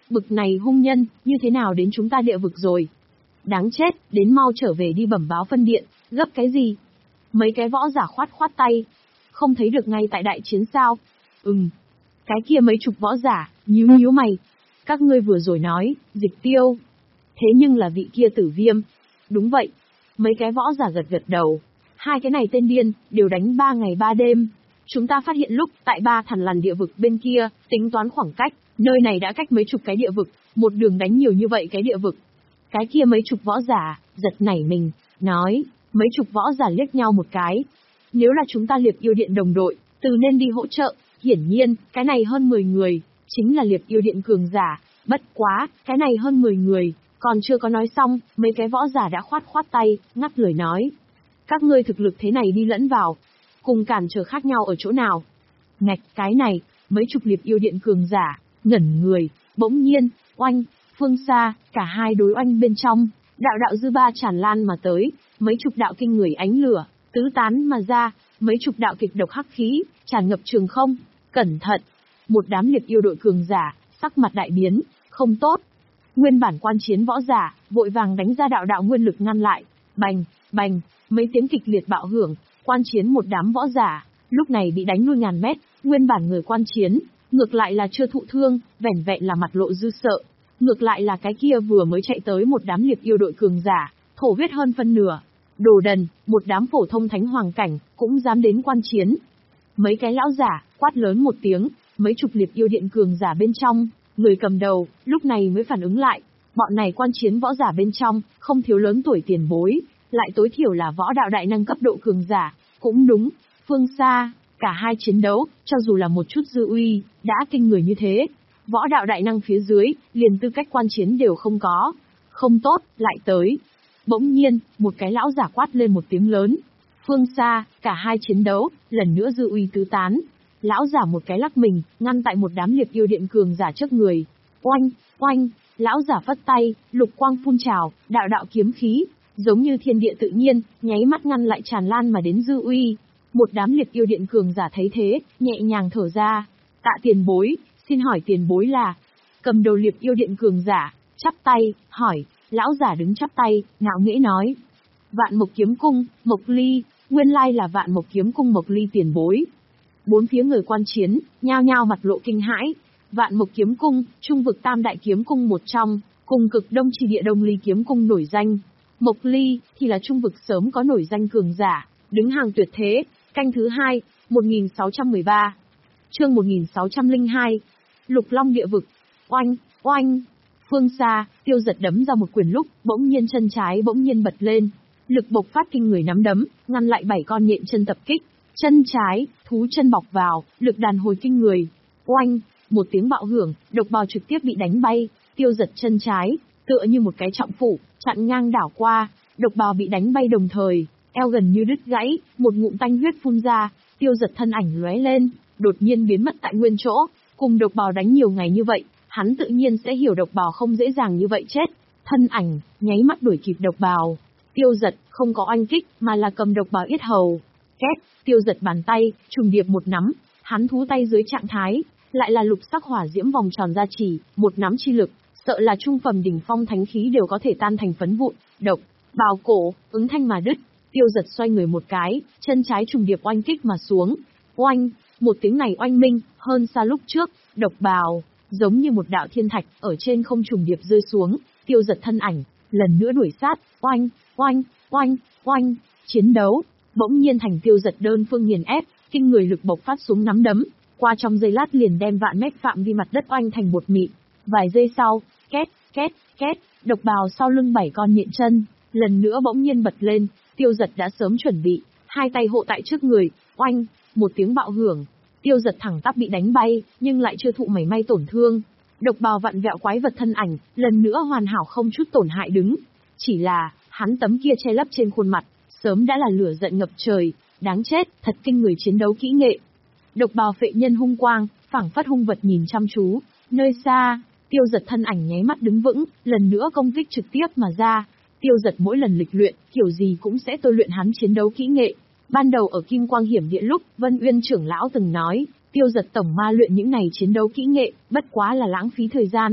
Bực này hung nhân, như thế nào đến chúng ta địa vực rồi? Đáng chết, đến mau trở về đi bẩm báo phân điện, gấp cái gì? Mấy cái võ giả khoát khoát tay. Không thấy được ngay tại đại chiến sao? Ừm. Cái kia mấy chục võ giả, nhíu nhíu mày. Các ngươi vừa rồi nói, Dịch Tiêu. Thế nhưng là vị kia Tử Viêm. Đúng vậy. Mấy cái võ giả gật gật đầu. Hai cái này tên điên, đều đánh ba ngày ba đêm. Chúng ta phát hiện lúc tại ba thằn lằn địa vực bên kia, tính toán khoảng cách, nơi này đã cách mấy chục cái địa vực, một đường đánh nhiều như vậy cái địa vực. Cái kia mấy chục võ giả, giật nảy mình, nói, mấy chục võ giả liếc nhau một cái. Nếu là chúng ta Liệp Yêu Điện đồng đội, từ nên đi hỗ trợ, hiển nhiên, cái này hơn mười người, chính là Liệp Yêu Điện cường giả, bất quá, cái này hơn mười người, còn chưa có nói xong, mấy cái võ giả đã khoát khoát tay, ngắt lời nói. Các ngươi thực lực thế này đi lẫn vào, cùng cản trở khác nhau ở chỗ nào? Ngạch cái này, mấy chục Liệp Yêu Điện cường giả, ngẩn người, bỗng nhiên, oanh, phương xa, cả hai đối oanh bên trong, đạo đạo dư ba tràn lan mà tới, mấy chục đạo kinh người ánh lửa, tứ tán mà ra, mấy chục đạo kịch độc hắc khí, tràn ngập trường không, cẩn thận. Một đám Liệp Yêu đội cường giả, sắc mặt đại biến, không tốt. Nguyên bản quan chiến võ giả, vội vàng đánh ra đạo đạo nguyên lực ngăn lại, bành, bành, mấy tiếng kịch liệt bạo hưởng, quan chiến một đám võ giả, lúc này bị đánh lui ngàn mét, nguyên bản người quan chiến, ngược lại là chưa thụ thương, vẻn vẹn là mặt lộ dư sợ. Ngược lại là cái kia vừa mới chạy tới một đám Liệp Yêu đội cường giả, thổ huyết hơn phân nửa. Đồ đần, một đám phổ thông thánh hoàng cảnh, cũng dám đến quan chiến. Mấy cái lão giả, quát lớn một tiếng, mấy chục Liệp Yêu Điện cường giả bên trong, người cầm đầu, lúc này mới phản ứng lại. Bọn này quan chiến võ giả bên trong, không thiếu lớn tuổi tiền bối, lại tối thiểu là võ đạo đại năng cấp độ cường giả. Cũng đúng, phương xa, cả hai chiến đấu, cho dù là một chút dư uy, đã kinh người như thế. Võ đạo đại năng phía dưới, liền tư cách quan chiến đều không có. Không tốt, lại tới. Bỗng nhiên, một cái lão giả quát lên một tiếng lớn. Phương xa, cả hai chiến đấu, lần nữa dư uy tứ tán. Lão giả một cái lắc mình, ngăn tại một đám Liệp Yêu Điện cường giả trước người. Oanh, oanh, lão giả phất tay, lục quang phun trào, đạo đạo kiếm khí, giống như thiên địa tự nhiên, nháy mắt ngăn lại tràn lan mà đến dư uy. Một đám Liệp Yêu Điện cường giả thấy thế, nhẹ nhàng thở ra. Tạ tiền bối, xin hỏi tiền bối là... Cầm đầu Liệp Yêu Điện cường giả, chắp tay, hỏi, lão giả đứng chắp tay, ngạo nghễ nói. Vạn Mộc Kiếm Cung, Mộc Ly, nguyên lai là Vạn Mộc Kiếm Cung Mộc Ly tiền bối. Bốn phía người quan chiến, nhao nhao mặt lộ kinh hãi. Vạn Mộc Kiếm Cung, trung vực tam đại kiếm cung một trong, cùng cực đông chi địa Đông Ly kiếm cung nổi danh. Mộc Ly, thì là trung vực sớm có nổi danh cường giả, đứng hàng tuyệt thế, canh thứ hai, một nghìn sáu trăm mười ba. Chương một nghìn sáu trăm lẻ hai. Lục Long địa vực. Oanh, oanh. Phương xa, Tiêu Giật đấm ra một quyền lúc, bỗng nhiên chân trái bỗng nhiên bật lên. Lực bộc phát kinh người nắm đấm, ngăn lại bảy con nhện chân tập kích. Chân trái, thú chân bọc vào, lực đàn hồi kinh người. Oanh, một tiếng bạo hưởng, độc bào trực tiếp bị đánh bay. Tiêu Giật chân trái, tựa như một cái trọng phủ, chặn ngang đảo qua. Độc bào bị đánh bay đồng thời, eo gần như đứt gãy, một ngụm tanh huyết phun ra. Tiêu Giật thân ảnh lóe lên, đột nhiên biến mất tại nguyên chỗ. Cùng độc bào đánh nhiều ngày như vậy, hắn tự nhiên sẽ hiểu độc bào không dễ dàng như vậy chết. Thân ảnh, nháy mắt đuổi kịp độc bào. Tiêu Giật, không có oanh kích, mà là cầm độc bào yết hầu. Két, Tiêu Giật bàn tay, trùng điệp một nắm, hắn thú tay dưới trạng thái, lại là lục sắc hỏa diễm vòng tròn gia trì, một nắm chi lực, sợ là trung phẩm đỉnh phong thánh khí đều có thể tan thành phấn vụn, độc, bào cổ, ứng thanh mà đứt. Tiêu Giật xoay người một cái, chân trái trùng điệp oanh kích mà xuống. Oanh, một tiếng này oanh minh, hơn xa lúc trước, độc bào, giống như một đạo thiên thạch, ở trên không trùng điệp rơi xuống. Tiêu Giật thân ảnh, lần nữa đuổi sát, oanh, oanh, oanh, oanh, chiến đấu, bỗng nhiên thành Tiêu Giật đơn phương nghiền ép, kinh người lực bộc phát xuống nắm đấm, qua trong giây lát liền đem vạn mét phạm vi mặt đất oanh thành bột mịn. Vài giây sau, két, két, két, độc bào sau lưng bảy con nhện chân, lần nữa bỗng nhiên bật lên. Tiêu Giật đã sớm chuẩn bị, hai tay hộ tại trước người, oanh, một tiếng bạo hưởng. Tiêu Giật thẳng tắp bị đánh bay, nhưng lại chưa thụ mảy may tổn thương. Độc bào vặn vẹo quái vật thân ảnh, lần nữa hoàn hảo không chút tổn hại đứng. Chỉ là, hắn tấm kia che lấp trên khuôn mặt, sớm đã là lửa giận ngập trời, đáng chết, thật kinh người chiến đấu kỹ nghệ. Độc bào phệ nhân hung quang, phảng phất hung vật nhìn chăm chú, nơi xa, Tiêu Giật thân ảnh nháy mắt đứng vững, lần nữa công kích trực tiếp mà ra. Tiêu Giật mỗi lần lịch luyện, kiểu gì cũng sẽ tôi luyện hắn chiến đấu kỹ nghệ. Ban đầu ở Kim Quang Hiểm Địa lúc, Vân Uyên trưởng lão từng nói, Tiêu Giật tổng ma luyện những này chiến đấu kỹ nghệ, bất quá là lãng phí thời gian.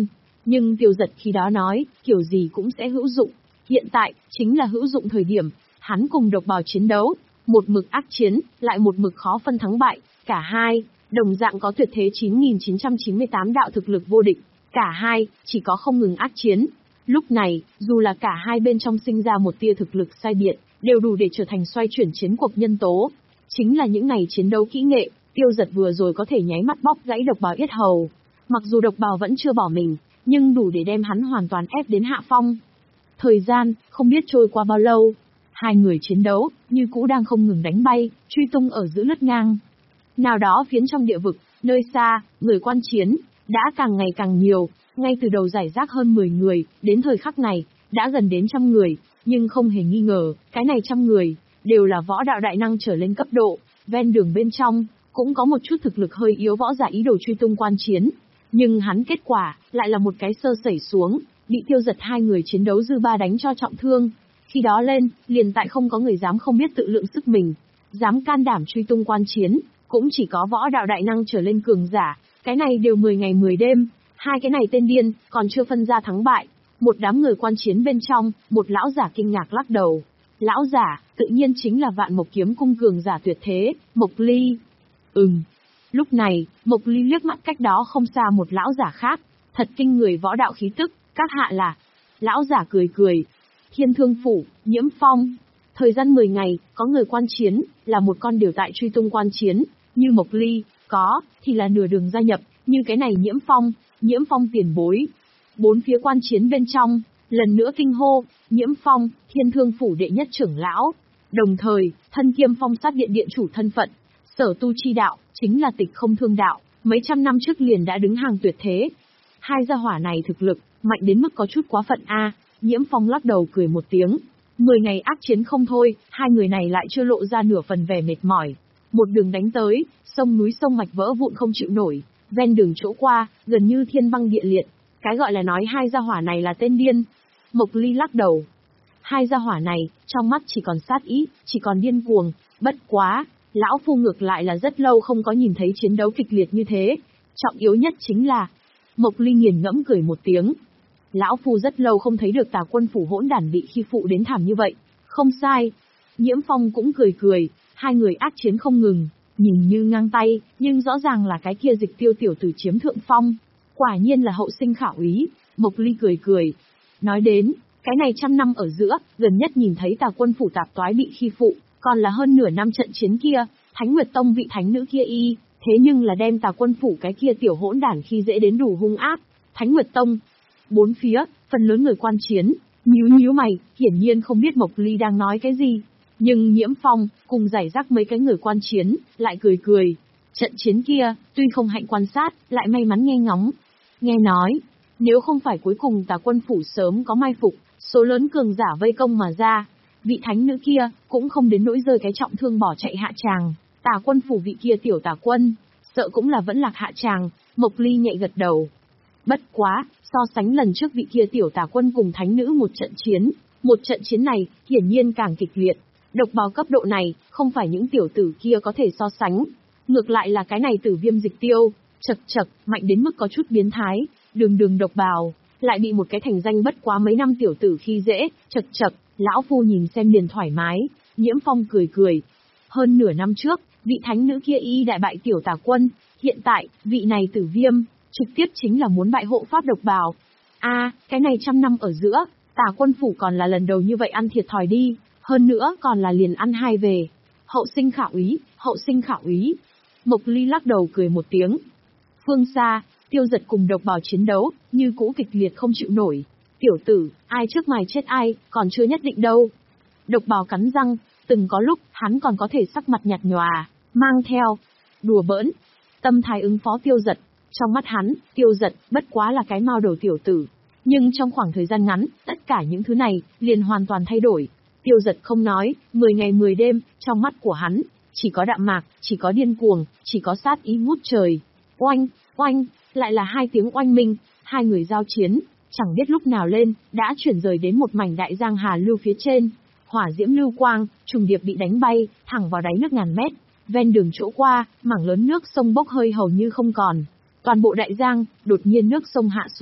Nhưng Tiêu Giật khi đó nói, kiểu gì cũng sẽ hữu dụng. Hiện tại, chính là hữu dụng thời điểm, hắn cùng Độc Bào chiến đấu, một mực ác chiến, lại một mực khó phân thắng bại, cả hai, đồng dạng có tuyệt thế chín nghìn chín trăm chín mươi tám đạo thực lực vô địch, cả hai, chỉ có không ngừng ác chiến. Lúc này, dù là cả hai bên trong sinh ra một tia thực lực sai biệt, đều đủ để trở thành xoay chuyển chiến cuộc nhân tố. Chính là những này chiến đấu kỹ nghệ, Tiêu Giật vừa rồi có thể nháy mắt bóp gãy Độc Bào yết hầu. Mặc dù Độc Bào vẫn chưa bỏ mình, nhưng đủ để đem hắn hoàn toàn ép đến hạ phong. Thời gian, không biết trôi qua bao lâu. Hai người chiến đấu, như cũ đang không ngừng đánh bay, truy tung ở giữa lướt ngang. Nào đó phiến trong địa vực, nơi xa, người quan chiến, đã càng ngày càng nhiều, ngay từ đầu giải rác hơn mười người, đến thời khắc này, đã gần đến trăm người, nhưng không hề nghi ngờ, cái này trăm người, đều là võ đạo đại năng trở lên cấp độ, ven đường bên trong, cũng có một chút thực lực hơi yếu võ giả ý đồ truy tung quan chiến. Nhưng hắn kết quả, lại là một cái sơ sẩy xuống, bị Tiêu Giật hai người chiến đấu dư ba đánh cho trọng thương. Khi đó lên, liền tại không có người dám không biết tự lượng sức mình, dám can đảm truy tung quan chiến, cũng chỉ có võ đạo đại năng trở lên cường giả, cái này đều mười ngày mười đêm, hai cái này tên điên, còn chưa phân ra thắng bại. Một đám người quan chiến bên trong, một lão giả kinh ngạc lắc đầu. Lão giả, tự nhiên chính là Vạn Mộc Kiếm Cung cường giả tuyệt thế, Mộc Ly. Ừm. Lúc này, Mộc Ly liếc mắt cách đó không xa một lão giả khác, thật kinh người võ đạo khí tức, các hạ là. Lão giả cười cười. Thiên Thương Phủ, Nhiễm Phong. Thời gian mười ngày, có người quan chiến, là một con điều tại truy tung quan chiến, như Mộc Ly, có, thì là nửa đường gia nhập, như cái này Nhiễm Phong, Nhiễm Phong tiền bối. Bốn phía quan chiến bên trong, lần nữa kinh hô, Nhiễm Phong, Thiên Thương Phủ đệ nhất trưởng lão. Đồng thời, thân kiêm Phong Sát Điện điện chủ thân phận, sở tu chi đạo, chính là Tịch Không Thương đạo, mấy trăm năm trước liền đã đứng hàng tuyệt thế. Hai gia hỏa này thực lực, mạnh đến mức có chút quá phận a. Nhiễm Phong lắc đầu cười một tiếng. Mười ngày ác chiến không thôi, hai người này lại chưa lộ ra nửa phần vẻ mệt mỏi. Một đường đánh tới, sông núi sông mạch vỡ vụn không chịu nổi, ven đường chỗ qua, gần như thiên băng địa liệt. Cái gọi là nói hai gia hỏa này là tên điên. Mộc Ly lắc đầu. Hai gia hỏa này, trong mắt chỉ còn sát ý, chỉ còn điên cuồng. Bất quá, lão phu ngược lại là rất lâu không có nhìn thấy chiến đấu kịch liệt như thế. Trọng yếu nhất chính là, Mộc Ly nghiền ngẫm cười một tiếng. Lão phu rất lâu không thấy được Tà Quân phủ hỗn đản bị khi phụ đến thảm như vậy. Không sai. Nhiễm Phong cũng cười cười, hai người ác chiến không ngừng, nhìn như ngang tay, nhưng rõ ràng là cái kia Dịch Tiêu tiểu tử chiếm thượng phong. Quả nhiên là hậu sinh khảo ý. Mộc Ly cười cười. Nói đến, cái này trăm năm ở giữa, gần nhất nhìn thấy Tà Quân phủ tạp toái bị khi phụ, còn là hơn nửa năm trận chiến kia, Thánh Nguyệt Tông vị thánh nữ kia y, thế nhưng là đem Tà Quân phủ cái kia tiểu hỗn đản khi dễ đến đủ hung ác. Thánh Nguyệt Tông. Bốn phía, phần lớn người quan chiến, nhíu nhíu mày, hiển nhiên không biết Mộc Ly đang nói cái gì. Nhưng Nhiễm Phong, cùng giải rác mấy cái người quan chiến, lại cười cười. Trận chiến kia, tuy không hạnh quan sát, lại may mắn nghe ngóng. Nghe nói, nếu không phải cuối cùng Tà Quân phủ sớm có mai phục, số lớn cường giả vây công mà ra, vị thánh nữ kia, cũng không đến nỗi rơi cái trọng thương bỏ chạy hạ tràng. Tà Quân phủ vị kia tiểu Tà Quân, sợ cũng là vẫn lạc hạ tràng. Mộc Ly nhẹ gật đầu. Bất quá, so sánh lần trước vị kia tiểu Tà Quân cùng thánh nữ một trận chiến, một trận chiến này, hiển nhiên càng kịch liệt. Độc bào cấp độ này, không phải những tiểu tử kia có thể so sánh. Ngược lại là cái này Tử Viêm Dịch Tiêu, chật chật, mạnh đến mức có chút biến thái, đường đường độc bào, lại bị một cái thành danh bất quá mấy năm tiểu tử khi dễ, chật chật, lão phu nhìn xem liền thoải mái. Nhiễm Phong cười cười. Hơn nửa năm trước, vị thánh nữ kia y đại bại tiểu Tà Quân, hiện tại, vị này Tử Viêm, trực tiếp chính là muốn bại hộ pháp độc bào. A, à, cái này trăm năm ở giữa, Tà Quân phủ còn là lần đầu như vậy ăn thiệt thòi đi, hơn nữa còn là liền ăn hai về. Hậu sinh khảo ý, hậu sinh khảo ý. Mộc Ly lắc đầu cười một tiếng. Phương xa, Tiêu Giật cùng độc bào chiến đấu, như cũ kịch liệt không chịu nổi. Tiểu tử, ai trước mày chết ai, còn chưa nhất định đâu. Độc bào cắn răng, từng có lúc, hắn còn có thể sắc mặt nhạt nhòa, mang theo đùa bỡn, tâm thái ứng phó Tiêu Giật. Trong mắt hắn, Tiêu Giật, bất quá là cái mao đầu tiểu tử. Nhưng trong khoảng thời gian ngắn, tất cả những thứ này, liền hoàn toàn thay đổi. Tiêu Giật không nói, mười ngày mười đêm, trong mắt của hắn, chỉ có đạm mạc, chỉ có điên cuồng, chỉ có sát ý ngút trời. Oanh, oanh, lại là hai tiếng oanh minh, hai người giao chiến, chẳng biết lúc nào lên, đã chuyển rời đến một mảnh đại giang hà lưu phía trên. Hỏa diễm lưu quang, trùng điệp bị đánh bay, thẳng vào đáy nước ngàn mét. Ven đường chỗ qua, mảng lớn nước sông bốc hơi hầu như không còn. Toàn bộ đại giang, đột nhiên nước sông hạ xuống,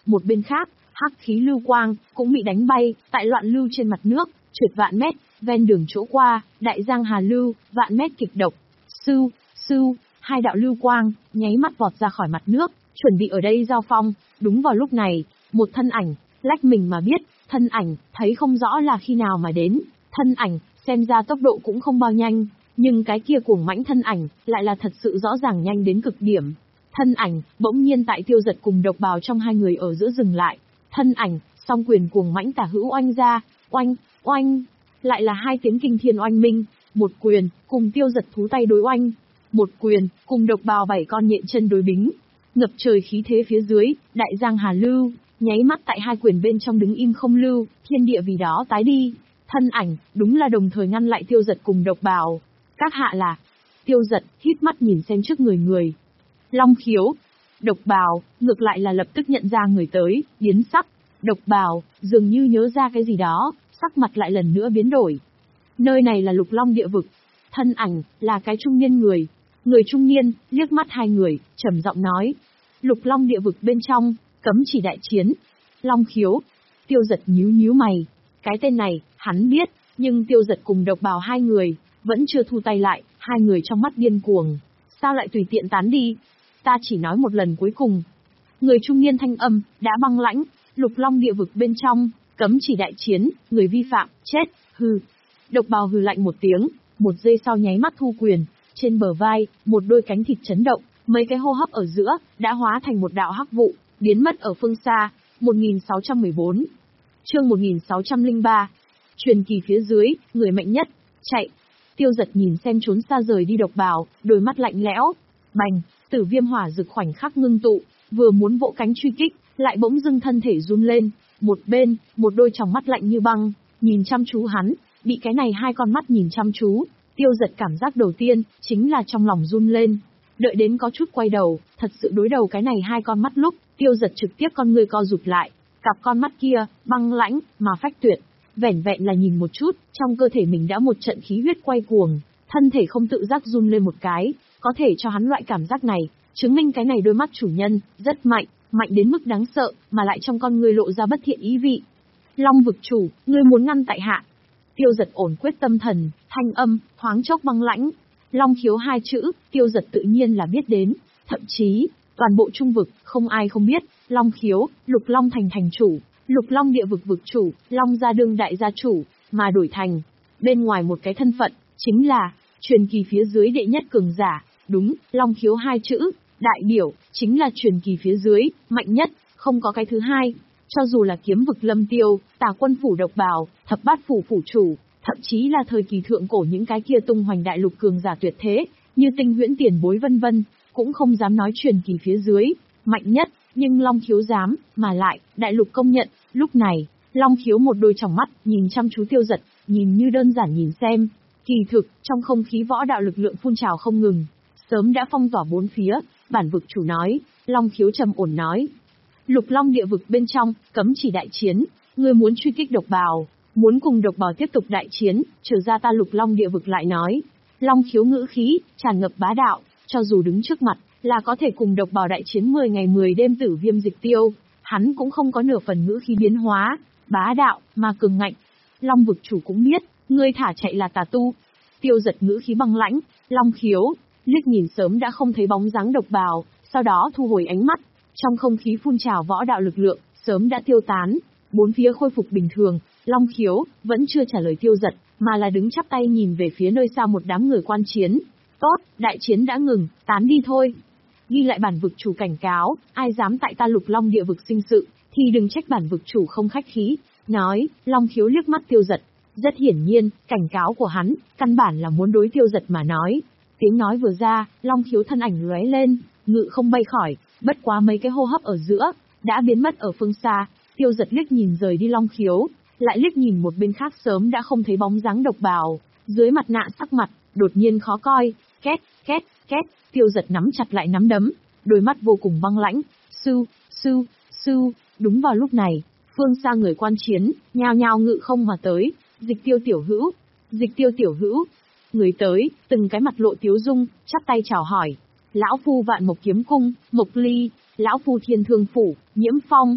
Một bên khác, hắc khí lưu quang cũng bị đánh bay, tại loạn lưu trên mặt nước, trượt vạn mét, ven đường chỗ qua, đại giang hà lưu, vạn mét kịch độc. Sưu, sưu, hai đạo lưu quang, nháy mắt vọt ra khỏi mặt nước, chuẩn bị ở đây giao phong. Đúng vào lúc này, một thân ảnh, lách mình mà biết, thân ảnh, thấy không rõ là khi nào mà đến, thân ảnh, xem ra tốc độ cũng không bao nhanh, nhưng cái kia cuồng mãnh thân ảnh, lại là thật sự rõ ràng nhanh đến cực điểm. Thân ảnh, bỗng nhiên tại Tiêu Giật cùng Độc Bào trong hai người ở giữa dừng lại, thân ảnh, song quyền cuồng mãnh tả hữu oanh ra, oanh, oanh, lại là hai tiếng kinh thiên oanh minh, một quyền, cùng Tiêu Giật thú tay đối oanh, một quyền, cùng Độc Bào bảy con nhện chân đối bính, ngập trời khí thế phía dưới, đại giang hà lưu, nháy mắt tại hai quyền bên trong đứng im không lưu, thiên địa vì đó tái đi. Thân ảnh, đúng là đồng thời ngăn lại Tiêu Giật cùng Độc Bào. Các hạ là, Tiêu Giật, hít mắt nhìn xem trước người người. Long Khiếu. Độc Bào, ngược lại là lập tức nhận ra người tới, biến sắc. Độc Bào, dường như nhớ ra cái gì đó, sắc mặt lại lần nữa biến đổi. Nơi này là Lục Long địa vực. Thân ảnh, là cái trung niên người. Người trung niên, liếc mắt hai người, trầm giọng nói. Lục Long địa vực bên trong, cấm chỉ đại chiến. Long Khiếu. Tiêu Giật nhíu nhíu mày. Cái tên này, hắn biết, nhưng Tiêu Giật cùng Độc Bào hai người, vẫn chưa thu tay lại, hai người trong mắt điên cuồng. Sao lại tùy tiện tán đi? Ta chỉ nói một lần cuối cùng. Người trung niên thanh âm, đã băng lãnh, Lục Long địa vực bên trong, cấm chỉ đại chiến, người vi phạm, chết, hừ. Độc Bào hừ lạnh một tiếng, một giây sau nháy mắt thu quyền, trên bờ vai, một đôi cánh thịt chấn động, mấy cái hô hấp ở giữa, đã hóa thành một đạo hắc vụ, biến mất ở phương xa. một nghìn sáu trăm mười bốn Chương một nghìn sáu trăm lẻ ba Truyền kỳ phía dưới, người mạnh nhất, chạy. Tiêu Giật nhìn xem trốn xa rời đi Độc Bào, đôi mắt lạnh lẽo. Bành, Tử Viêm hỏa dực khoảnh khắc ngưng tụ, vừa muốn vỗ cánh truy kích, lại bỗng dưng thân thể run lên, một bên, một đôi tròng mắt lạnh như băng, nhìn chăm chú hắn, bị cái này hai con mắt nhìn chăm chú, Tiêu Giật cảm giác đầu tiên, chính là trong lòng run lên. Đợi đến có chút quay đầu, thật sự đối đầu cái này hai con mắt lúc, Tiêu Giật trực tiếp con người co rụt lại, cặp con mắt kia, băng lãnh, mà phách tuyệt. Vẻn vẹn là nhìn một chút, trong cơ thể mình đã một trận khí huyết quay cuồng, thân thể không tự giác run lên một cái, có thể cho hắn loại cảm giác này, chứng minh cái này đôi mắt chủ nhân, rất mạnh, mạnh đến mức đáng sợ, mà lại trong con người lộ ra bất thiện ý vị. Long vực chủ, ngươi muốn ngăn tại hạ. Tiêu Giật ổn quyết tâm thần, thanh âm, thoáng chốc băng lãnh. Long Khiếu hai chữ, Tiêu Giật tự nhiên là biết đến, thậm chí, toàn bộ trung vực, không ai không biết, Long Khiếu, Lục Long thành thành chủ, Lục Long địa vực vực chủ, Long gia đương đại gia chủ, mà đổi thành, bên ngoài một cái thân phận, chính là, truyền kỳ phía dưới đệ nhất cường giả, đúng, Long Khiếu hai chữ, đại biểu, chính là truyền kỳ phía dưới, mạnh nhất, không có cái thứ hai. Cho dù là kiếm vực Lâm Tiêu, Tà Quân phủ Độc Bào, Thập Bát phủ phủ chủ, thậm chí là thời kỳ thượng cổ những cái kia tung hoành đại lục cường giả tuyệt thế, như Tinh Huyễn Tiền Bối vân vân, cũng không dám nói truyền kỳ phía dưới, mạnh nhất, nhưng Long Khiếu dám, mà lại, đại lục công nhận, lúc này, Long Khiếu một đôi tròng mắt, nhìn chăm chú Tiêu Giật, nhìn như đơn giản nhìn xem, kỳ thực, trong không khí võ đạo lực lượng phun trào không ngừng, sớm đã phong tỏa bốn phía, bản vực chủ nói, Long Khiếu trầm ổn nói. Lục Long địa vực bên trong, cấm chỉ đại chiến, ngươi muốn truy kích Độc Bào, muốn cùng Độc Bào tiếp tục đại chiến, trừ ra ta Lục Long địa vực lại nói. Long Khiếu ngữ khí, tràn ngập bá đạo, cho dù đứng trước mặt, là có thể cùng Độc Bào đại chiến mười ngày mười đêm Tử Viêm Dịch Tiêu, hắn cũng không có nửa phần ngữ khí biến hóa, bá đạo, mà cường ngạnh. Long vực chủ cũng biết, ngươi thả chạy là tà tu. Tiêu Giật ngữ khí băng lãnh, Long Khiếu, liếc nhìn sớm đã không thấy bóng dáng Độc Bào, sau đó thu hồi ánh mắt. Trong không khí phun trào võ đạo lực lượng, sớm đã tiêu tán, bốn phía khôi phục bình thường, Long Khiếu, vẫn chưa trả lời Tiêu Giật, mà là đứng chắp tay nhìn về phía nơi xa một đám người quan chiến. Tốt, đại chiến đã ngừng, tán đi thôi. Ghi lại bản vực chủ cảnh cáo, ai dám tại ta Lục Long địa vực sinh sự, thì đừng trách bản vực chủ không khách khí. Nói, Long Khiếu liếc mắt Tiêu Giật, rất hiển nhiên, cảnh cáo của hắn, căn bản là muốn đối Tiêu Giật mà nói. Tiếng nói vừa ra, Long Khiếu thân ảnh lóe lên, ngự không bay khỏi, bất quá mấy cái hô hấp ở giữa, đã biến mất ở phương xa. Tiêu Giật liếc nhìn rời đi Long Khiếu, lại liếc nhìn một bên khác sớm đã không thấy bóng dáng Độc Bào, dưới mặt nạ sắc mặt, đột nhiên khó coi, két, két, két, Tiêu Giật nắm chặt lại nắm đấm, đôi mắt vô cùng băng lãnh, sưu, sưu, sưu, đúng vào lúc này, phương xa người quan chiến, nhao nhao ngự không mà tới, Dịch Tiêu tiểu hữu, Dịch Tiêu tiểu hữu, người tới, từng cái mặt lộ tiếu dung, chắp tay chào hỏi. Lão phu Vạn Mộc kiếm cung, Mộc Ly, lão phu Thiên Thương phủ, Nhiễm Phong,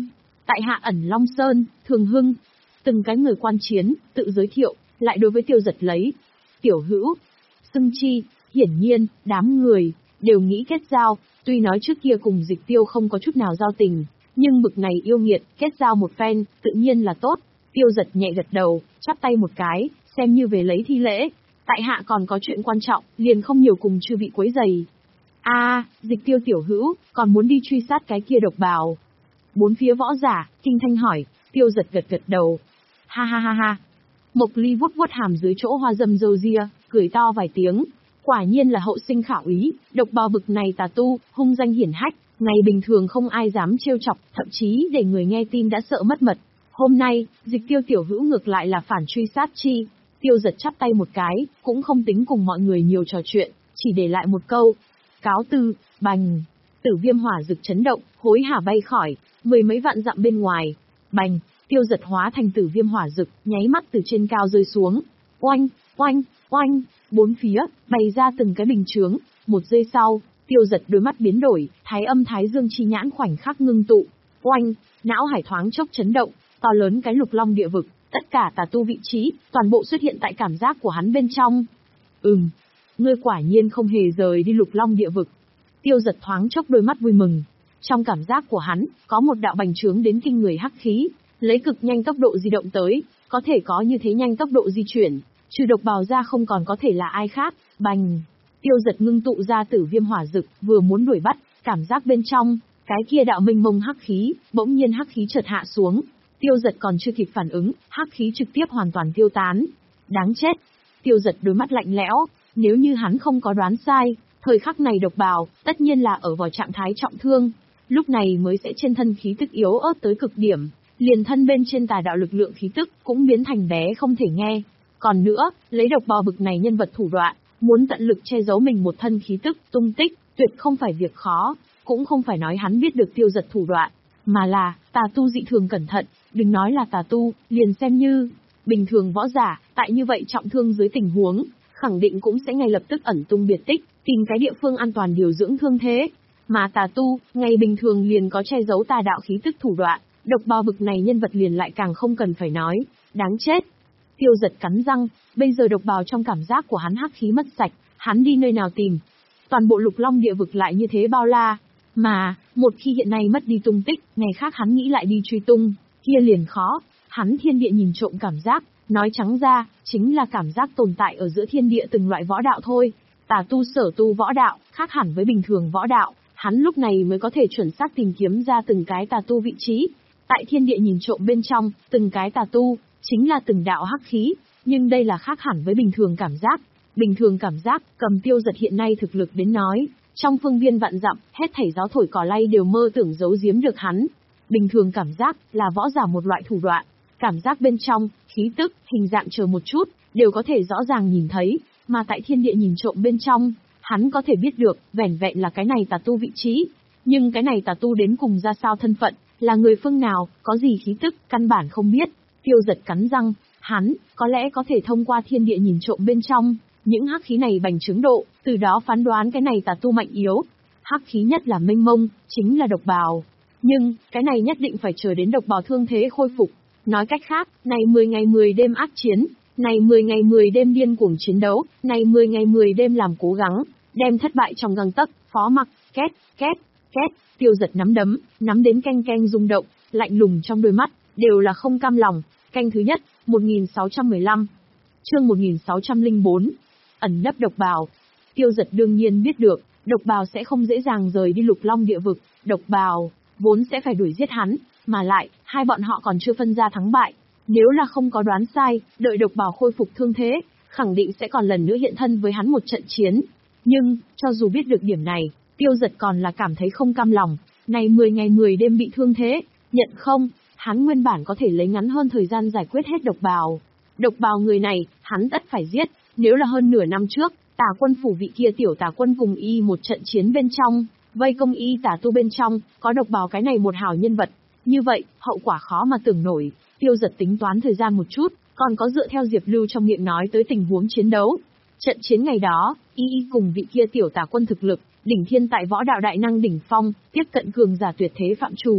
tại hạ ẩn Long Sơn, Thường Hưng. Từng cái người quan chiến, tự giới thiệu, lại đối với Tiêu Giật lấy. Tiểu hữu, xưng chi, hiển nhiên, đám người, đều nghĩ kết giao, tuy nói trước kia cùng Dịch Tiêu không có chút nào giao tình, nhưng bực này yêu nghiệt, kết giao một phen, tự nhiên là tốt. Tiêu Giật nhẹ gật đầu, chắp tay một cái, xem như về lấy thi lễ. Tại hạ còn có chuyện quan trọng, liền không nhiều cùng chư vị quấy rầy. A, à, Dịch Tiêu tiểu hữu, còn muốn đi truy sát cái kia độc bào. Bốn phía võ giả, kinh thanh hỏi, Tiêu Giật gật gật đầu. Ha ha ha ha. Mộc Ly vuốt vuốt hàm dưới chỗ hoa dâm râu ria, cười to vài tiếng. Quả nhiên là hậu sinh khảo ý, độc bào bực này tà tu, hung danh hiển hách, ngày bình thường không ai dám trêu chọc, thậm chí để người nghe tin đã sợ mất mật. Hôm nay, Dịch Tiêu tiểu hữu ngược lại là phản truy sát chi. Tiêu Giật chắp tay một cái, cũng không tính cùng mọi người nhiều trò chuyện, chỉ để lại một câu. Cáo từ, bành. Tử Viêm hỏa rực chấn động, hối hả bay khỏi, mười mấy vạn dặm bên ngoài. Bành, Tiêu Giật hóa thành tử viêm hỏa rực, nháy mắt từ trên cao rơi xuống. Oanh, oanh, oanh, bốn phía, bày ra từng cái bình chướng. Một giây sau, Tiêu Giật đôi mắt biến đổi, thái âm thái dương chi nhãn khoảnh khắc ngưng tụ. Oanh, não hải thoáng chốc chấn động, to lớn cái lục long địa vực, tất cả tà tu vị trí, toàn bộ xuất hiện tại cảm giác của hắn bên trong. Ừm, ngươi quả nhiên không hề rời đi lục long địa vực. Tiêu Giật thoáng chốc đôi mắt vui mừng. Trong cảm giác của hắn, có một đạo bành trướng đến kinh người hắc khí, lấy cực nhanh tốc độ di động tới, có thể có như thế nhanh tốc độ di chuyển, trừ độc bào ra không còn có thể là ai khác. Bành, Tiêu Giật ngưng tụ ra tử viêm hỏa rực, vừa muốn đuổi bắt, cảm giác bên trong, cái kia đạo mênh mông hắc khí, bỗng nhiên hắc khí chợt hạ xuống. Tiêu Giật còn chưa kịp phản ứng, hắc khí trực tiếp hoàn toàn tiêu tán. Đáng chết. Tiêu Giật đôi mắt lạnh lẽo, nếu như hắn không có đoán sai, thời khắc này độc bào, tất nhiên là ở vào trạng thái trọng thương, lúc này mới sẽ trên thân khí tức yếu ớt tới cực điểm, liền thân bên trên tà đạo lực lượng khí tức cũng biến thành bé không thể nghe. Còn nữa, lấy độc bào bực này nhân vật thủ đoạn, muốn tận lực che giấu mình một thân khí tức, tung tích, tuyệt không phải việc khó, cũng không phải nói hắn biết được Tiêu Giật thủ đoạn, mà là, tà tu dị thường cẩn thận, đừng nói là tà tu, liền xem như bình thường võ giả, tại như vậy trọng thương dưới tình huống, khẳng định cũng sẽ ngay lập tức ẩn tung biệt tích, tìm cái địa phương an toàn điều dưỡng thương thế. Mà tà tu, ngày bình thường liền có che giấu tà đạo khí tức thủ đoạn, độc bào bực này nhân vật liền lại càng không cần phải nói, đáng chết. Tiêu Giật cắn răng, bây giờ độc bào trong cảm giác của hắn hắc khí mất sạch, hắn đi nơi nào tìm? Toàn bộ lục long địa vực lại như thế bao la, mà, một khi hiện nay mất đi tung tích, ngày khác hắn nghĩ lại đi truy tung, kia liền khó. Hắn thiên địa nhìn trộm cảm giác, nói trắng ra, chính là cảm giác tồn tại ở giữa thiên địa từng loại võ đạo thôi. Tà tu sở tu võ đạo, khác hẳn với bình thường võ đạo, hắn lúc này mới có thể chuẩn xác tìm kiếm ra từng cái tà tu vị trí. Tại thiên địa nhìn trộm bên trong, từng cái tà tu, chính là từng đạo hắc khí, nhưng đây là khác hẳn với bình thường cảm giác. Bình thường cảm giác, cầm Tiêu Giật hiện nay thực lực đến nói, trong phương viên vạn dặm, hết thảy gió thổi cỏ lay đều mơ tưởng giấu giếm được hắn. Bình thường cảm giác, là võ giả một loại thủ đoạn, cảm giác bên trong, khí tức, hình dạng chờ một chút, đều có thể rõ ràng nhìn thấy, mà tại thiên địa nhìn trộm bên trong, hắn có thể biết được, vẻn vẹn là cái này tà tu vị trí. Nhưng cái này tà tu đến cùng ra sao thân phận, là người phương nào, có gì khí tức, căn bản không biết. Tiêu Giật cắn răng, hắn, có lẽ có thể thông qua thiên địa nhìn trộm bên trong, những hắc khí này bành trướng độ, từ đó phán đoán cái này tà tu mạnh yếu. Hắc khí nhất là mênh mông, chính là độc bào. Nhưng, cái này nhất định phải chờ đến độc bào thương thế khôi phục. Nói cách khác, này mười ngày mười đêm ác chiến, này mười ngày mười đêm điên cuồng chiến đấu, này mười ngày mười đêm làm cố gắng, đem thất bại trong gang tấc, phó mặc, két, két, két. Tiêu Giật nắm đấm, nắm đến canh canh rung động, lạnh lùng trong đôi mắt, đều là không cam lòng. Canh thứ nhất, một nghìn sáu trăm mười lăm. Chương một nghìn sáu trăm lẻ bốn. Ẩn nấp độc bào. Tiêu Giật đương nhiên biết được, độc bào sẽ không dễ dàng rời đi lục long địa vực, độc bào vốn sẽ phải đuổi giết hắn, mà lại, hai bọn họ còn chưa phân ra thắng bại. Nếu là không có đoán sai, đợi độc bào khôi phục thương thế, khẳng định sẽ còn lần nữa hiện thân với hắn một trận chiến. Nhưng, cho dù biết được điểm này, Tiêu Giật còn là cảm thấy không cam lòng. Này mười ngày mười đêm bị thương thế, nhận không, hắn nguyên bản có thể lấy ngắn hơn thời gian giải quyết hết độc bào. Độc bào người này, hắn tất phải giết. Nếu là hơn nửa năm trước, Tà Quân phủ vị kia tiểu Tà Quân cùng y một trận chiến bên trong, vây công y tà tu bên trong, có độc bào cái này một hảo nhân vật. Như vậy, hậu quả khó mà tưởng nổi. Tiêu Giật tính toán thời gian một chút, còn có dựa theo Diệp Lưu trong miệng nói tới tình huống chiến đấu. Trận chiến ngày đó, y cùng vị kia tiểu Tà Quân thực lực, đỉnh thiên tại võ đạo đại năng đỉnh phong, tiếp cận cường giả tuyệt thế phạm trù.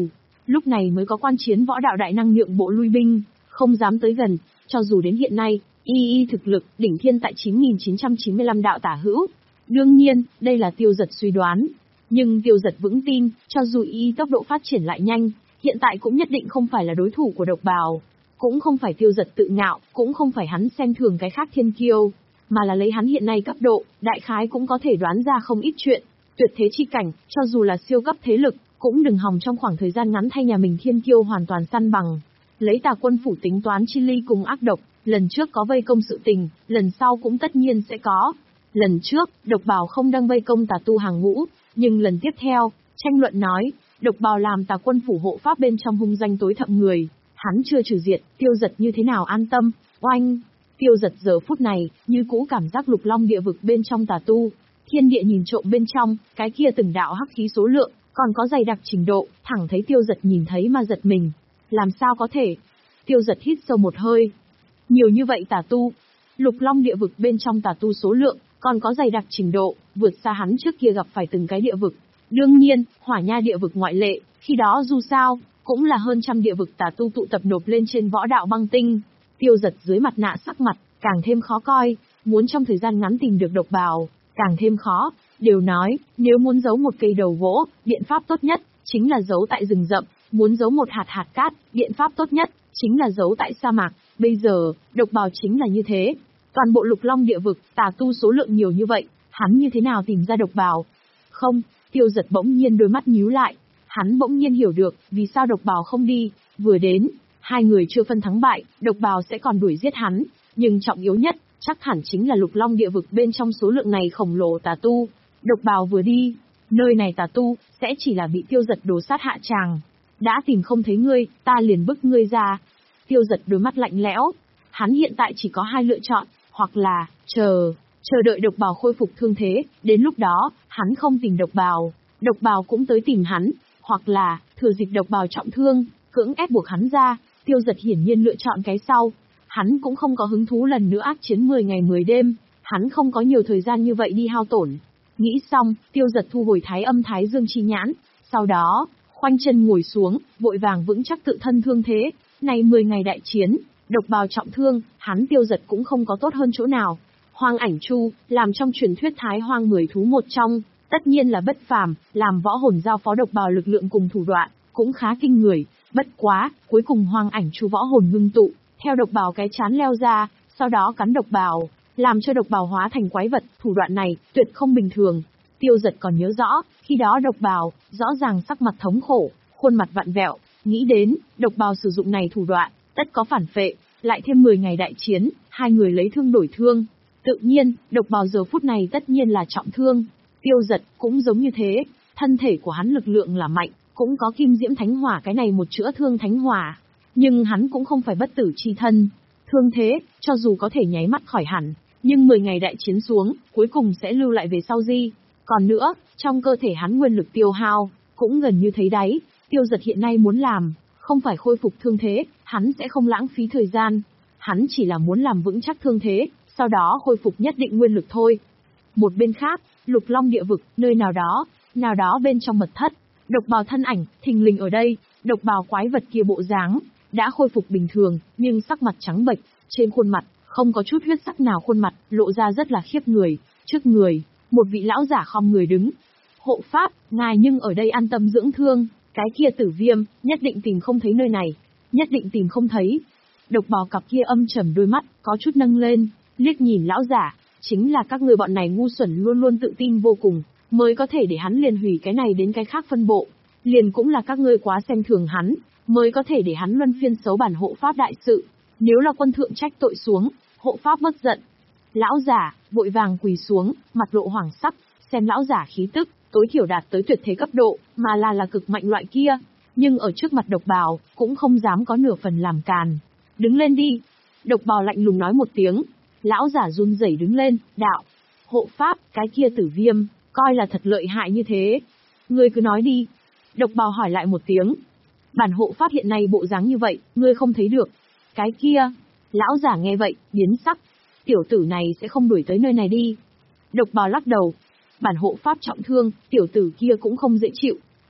Lúc này mới có quan chiến võ đạo đại năng nhượng bộ lui binh, không dám tới gần, cho dù đến hiện nay, y y thực lực đỉnh thiên tại chín nghìn chín trăm chín mươi lăm đạo tả hữu. Đương nhiên, đây là Tiêu Dật suy đoán. Nhưng Tiêu Dật vững tin, cho dù y tốc độ phát triển lại nhanh, hiện tại cũng nhất định không phải là đối thủ của Độc Bào. Cũng không phải Tiêu Dật tự ngạo, cũng không phải hắn xem thường cái khác thiên kiêu, mà là lấy hắn hiện nay cấp độ, đại khái cũng có thể đoán ra không ít chuyện. Tuyệt thế chi cảnh, cho dù là siêu cấp thế lực, cũng đừng hòng trong khoảng thời gian ngắn thay nhà mình thiên kiêu hoàn toàn săn bằng. Lấy Tà Quân phủ tính toán chi ly cùng ác độc, lần trước có vây công sự tình, lần sau cũng tất nhiên sẽ có. Lần trước, Độc Bào không đang vây công tà tu hàng ngũ, nhưng lần tiếp theo, tranh luận nói, Độc Bào làm Tà Quân phủ hộ pháp bên trong hung danh tối thậm người, hắn chưa trừ diệt, Tiêu Dật như thế nào an tâm, oanh. Tiêu Dật giờ phút này, như cũ cảm giác lục long địa vực bên trong tà tu, thiên địa nhìn trộm bên trong, cái kia từng đạo hắc khí số lượng, còn có dày đặc trình độ, thẳng thấy Tiêu Dật nhìn thấy mà giật mình. Làm sao có thể? Tiêu Dật hít sâu một hơi. Nhiều như vậy tà tu, lục long địa vực bên trong tà tu số lượng, còn có dày đặc trình độ, vượt xa hắn trước kia gặp phải từng cái địa vực. Đương nhiên, hỏa nha địa vực ngoại lệ, khi đó dù sao, cũng là hơn trăm địa vực tà tu tụ tập nộp lên trên võ đạo băng tinh. Tiêu Dật dưới mặt nạ sắc mặt, càng thêm khó coi, muốn trong thời gian ngắn tìm được Độc Bào, càng thêm khó. Đều nói, nếu muốn giấu một cây đầu gỗ, biện pháp tốt nhất, chính là giấu tại rừng rậm, muốn giấu một hạt hạt cát, biện pháp tốt nhất, chính là giấu tại sa mạc. Bây giờ, Độc Bào chính là như thế. Toàn bộ lục long địa vực, tà tu số lượng nhiều như vậy, hắn như thế nào tìm ra Độc Bào? Không, Tiêu Dật bỗng nhiên đôi mắt nhíu lại. Hắn bỗng nhiên hiểu được, vì sao Độc Bào không đi, vừa đến, hai người chưa phân thắng bại, Độc Bào sẽ còn đuổi giết hắn, nhưng trọng yếu nhất, chắc hẳn chính là lục long địa vực bên trong số lượng này khổng lồ tà tu. Độc Bào vừa đi, nơi này tà tu, sẽ chỉ là bị Tiêu Dật đổ sát hạ tràng. Đã tìm không thấy ngươi, ta liền bức ngươi ra. Tiêu Dật đôi mắt lạnh lẽo, hắn hiện tại chỉ có hai lựa chọn, hoặc là, chờ, chờ đợi Độc Bào khôi phục thương thế, đến lúc đó, hắn không tìm Độc Bào, Độc Bào cũng tới tìm hắn, hoặc là, thừa dịp Độc Bào trọng thương, cưỡng ép buộc hắn ra. Tiêu Dật hiển nhiên lựa chọn cái sau. Hắn cũng không có hứng thú lần nữa ác chiến mười ngày mười đêm, hắn không có nhiều thời gian như vậy đi hao tổn. Nghĩ xong, Tiêu Dật thu hồi thái âm thái dương chi nhãn, sau đó, khoanh chân ngồi xuống, vội vàng vững chắc tự thân thương thế. Này mười ngày đại chiến, Độc Bào trọng thương, hắn Tiêu Dật cũng không có tốt hơn chỗ nào. Hoang Ảnh Chu, làm trong truyền thuyết thái hoang mười thú một trong, tất nhiên là bất phàm, làm võ hồn giao phó Độc Bào lực lượng cùng thủ đoạn, cũng khá kinh người. Bất quá, cuối cùng Hoang Ảnh Chu võ hồn ngưng tụ, theo Độc Bào cái chán leo ra, sau đó cắn Độc Bào, làm cho Độc Bào hóa thành quái vật. Thủ đoạn này tuyệt không bình thường. Tiêu Dật còn nhớ rõ, khi đó Độc Bào rõ ràng sắc mặt thống khổ, khuôn mặt vặn vẹo, nghĩ đến Độc Bào sử dụng này thủ đoạn, tất có phản phệ, lại thêm mười ngày đại chiến, hai người lấy thương đổi thương, tự nhiên Độc Bào giờ phút này tất nhiên là trọng thương. Tiêu Dật cũng giống như thế, thân thể của hắn lực lượng là mạnh, cũng có kim diễm thánh hỏa cái này một chữa thương thánh hỏa, nhưng hắn cũng không phải bất tử chi thân. Thương thế, cho dù có thể nháy mắt khỏi hẳn, nhưng mười ngày đại chiến xuống, cuối cùng sẽ lưu lại về sau di. Còn nữa, trong cơ thể hắn nguyên lực tiêu hao, cũng gần như thấy đáy. Tiêu Dật hiện nay muốn làm, không phải khôi phục thương thế, hắn sẽ không lãng phí thời gian. Hắn chỉ là muốn làm vững chắc thương thế, sau đó khôi phục nhất định nguyên lực thôi. Một bên khác, lục long địa vực, nơi nào đó, nào đó bên trong mật thất, Độc Bào thân ảnh, thình lình ở đây. Độc Bào quái vật kia bộ dáng, đã khôi phục bình thường, nhưng sắc mặt trắng bệch, trên khuôn mặt, không có chút huyết sắc nào, khuôn mặt, lộ ra rất là khiếp người. Trước người, một vị lão giả khom người đứng. Hộ pháp, ngài nhưng ở đây an tâm dưỡng thương, cái kia Tử Viêm, nhất định tìm không thấy nơi này, nhất định tìm không thấy. Độc Bào cặp kia âm trầm đôi mắt, có chút nâng lên, liếc nhìn lão giả, chính là các người bọn này ngu xuẩn luôn luôn tự tin vô cùng, mới có thể để hắn liền hủy cái này đến cái khác phân bộ. Liền cũng là các ngươi quá xem thường hắn, mới có thể để hắn luân phiên xấu bản hộ pháp đại sự. Nếu là quân thượng trách tội xuống, hộ pháp bất giận. Lão giả, vội vàng quỳ xuống, mặt lộ hoảng sắc, xem lão giả khí tức, tối thiểu đạt tới tuyệt thế cấp độ, mà là là cực mạnh loại kia. Nhưng ở trước mặt Độc Bào, cũng không dám có nửa phần làm càn. Đứng lên đi. Độc Bào lạnh lùng nói một tiếng. Lão giả run rẩy đứng lên, đạo. Hộ pháp, cái kia Tử Viêm, coi là thật lợi hại như thế. Ngươi cứ nói đi. Độc Bào hỏi lại một tiếng. Bản hộ pháp hiện nay bộ dáng như vậy, ngươi không thấy được. Cái kia. Lão giả nghe vậy, biến sắc. Tiểu tử này sẽ không đuổi tới nơi này đi. Độc Bào lắc đầu. Bản hộ pháp trọng thương, tiểu tử kia cũng không dễ chịu.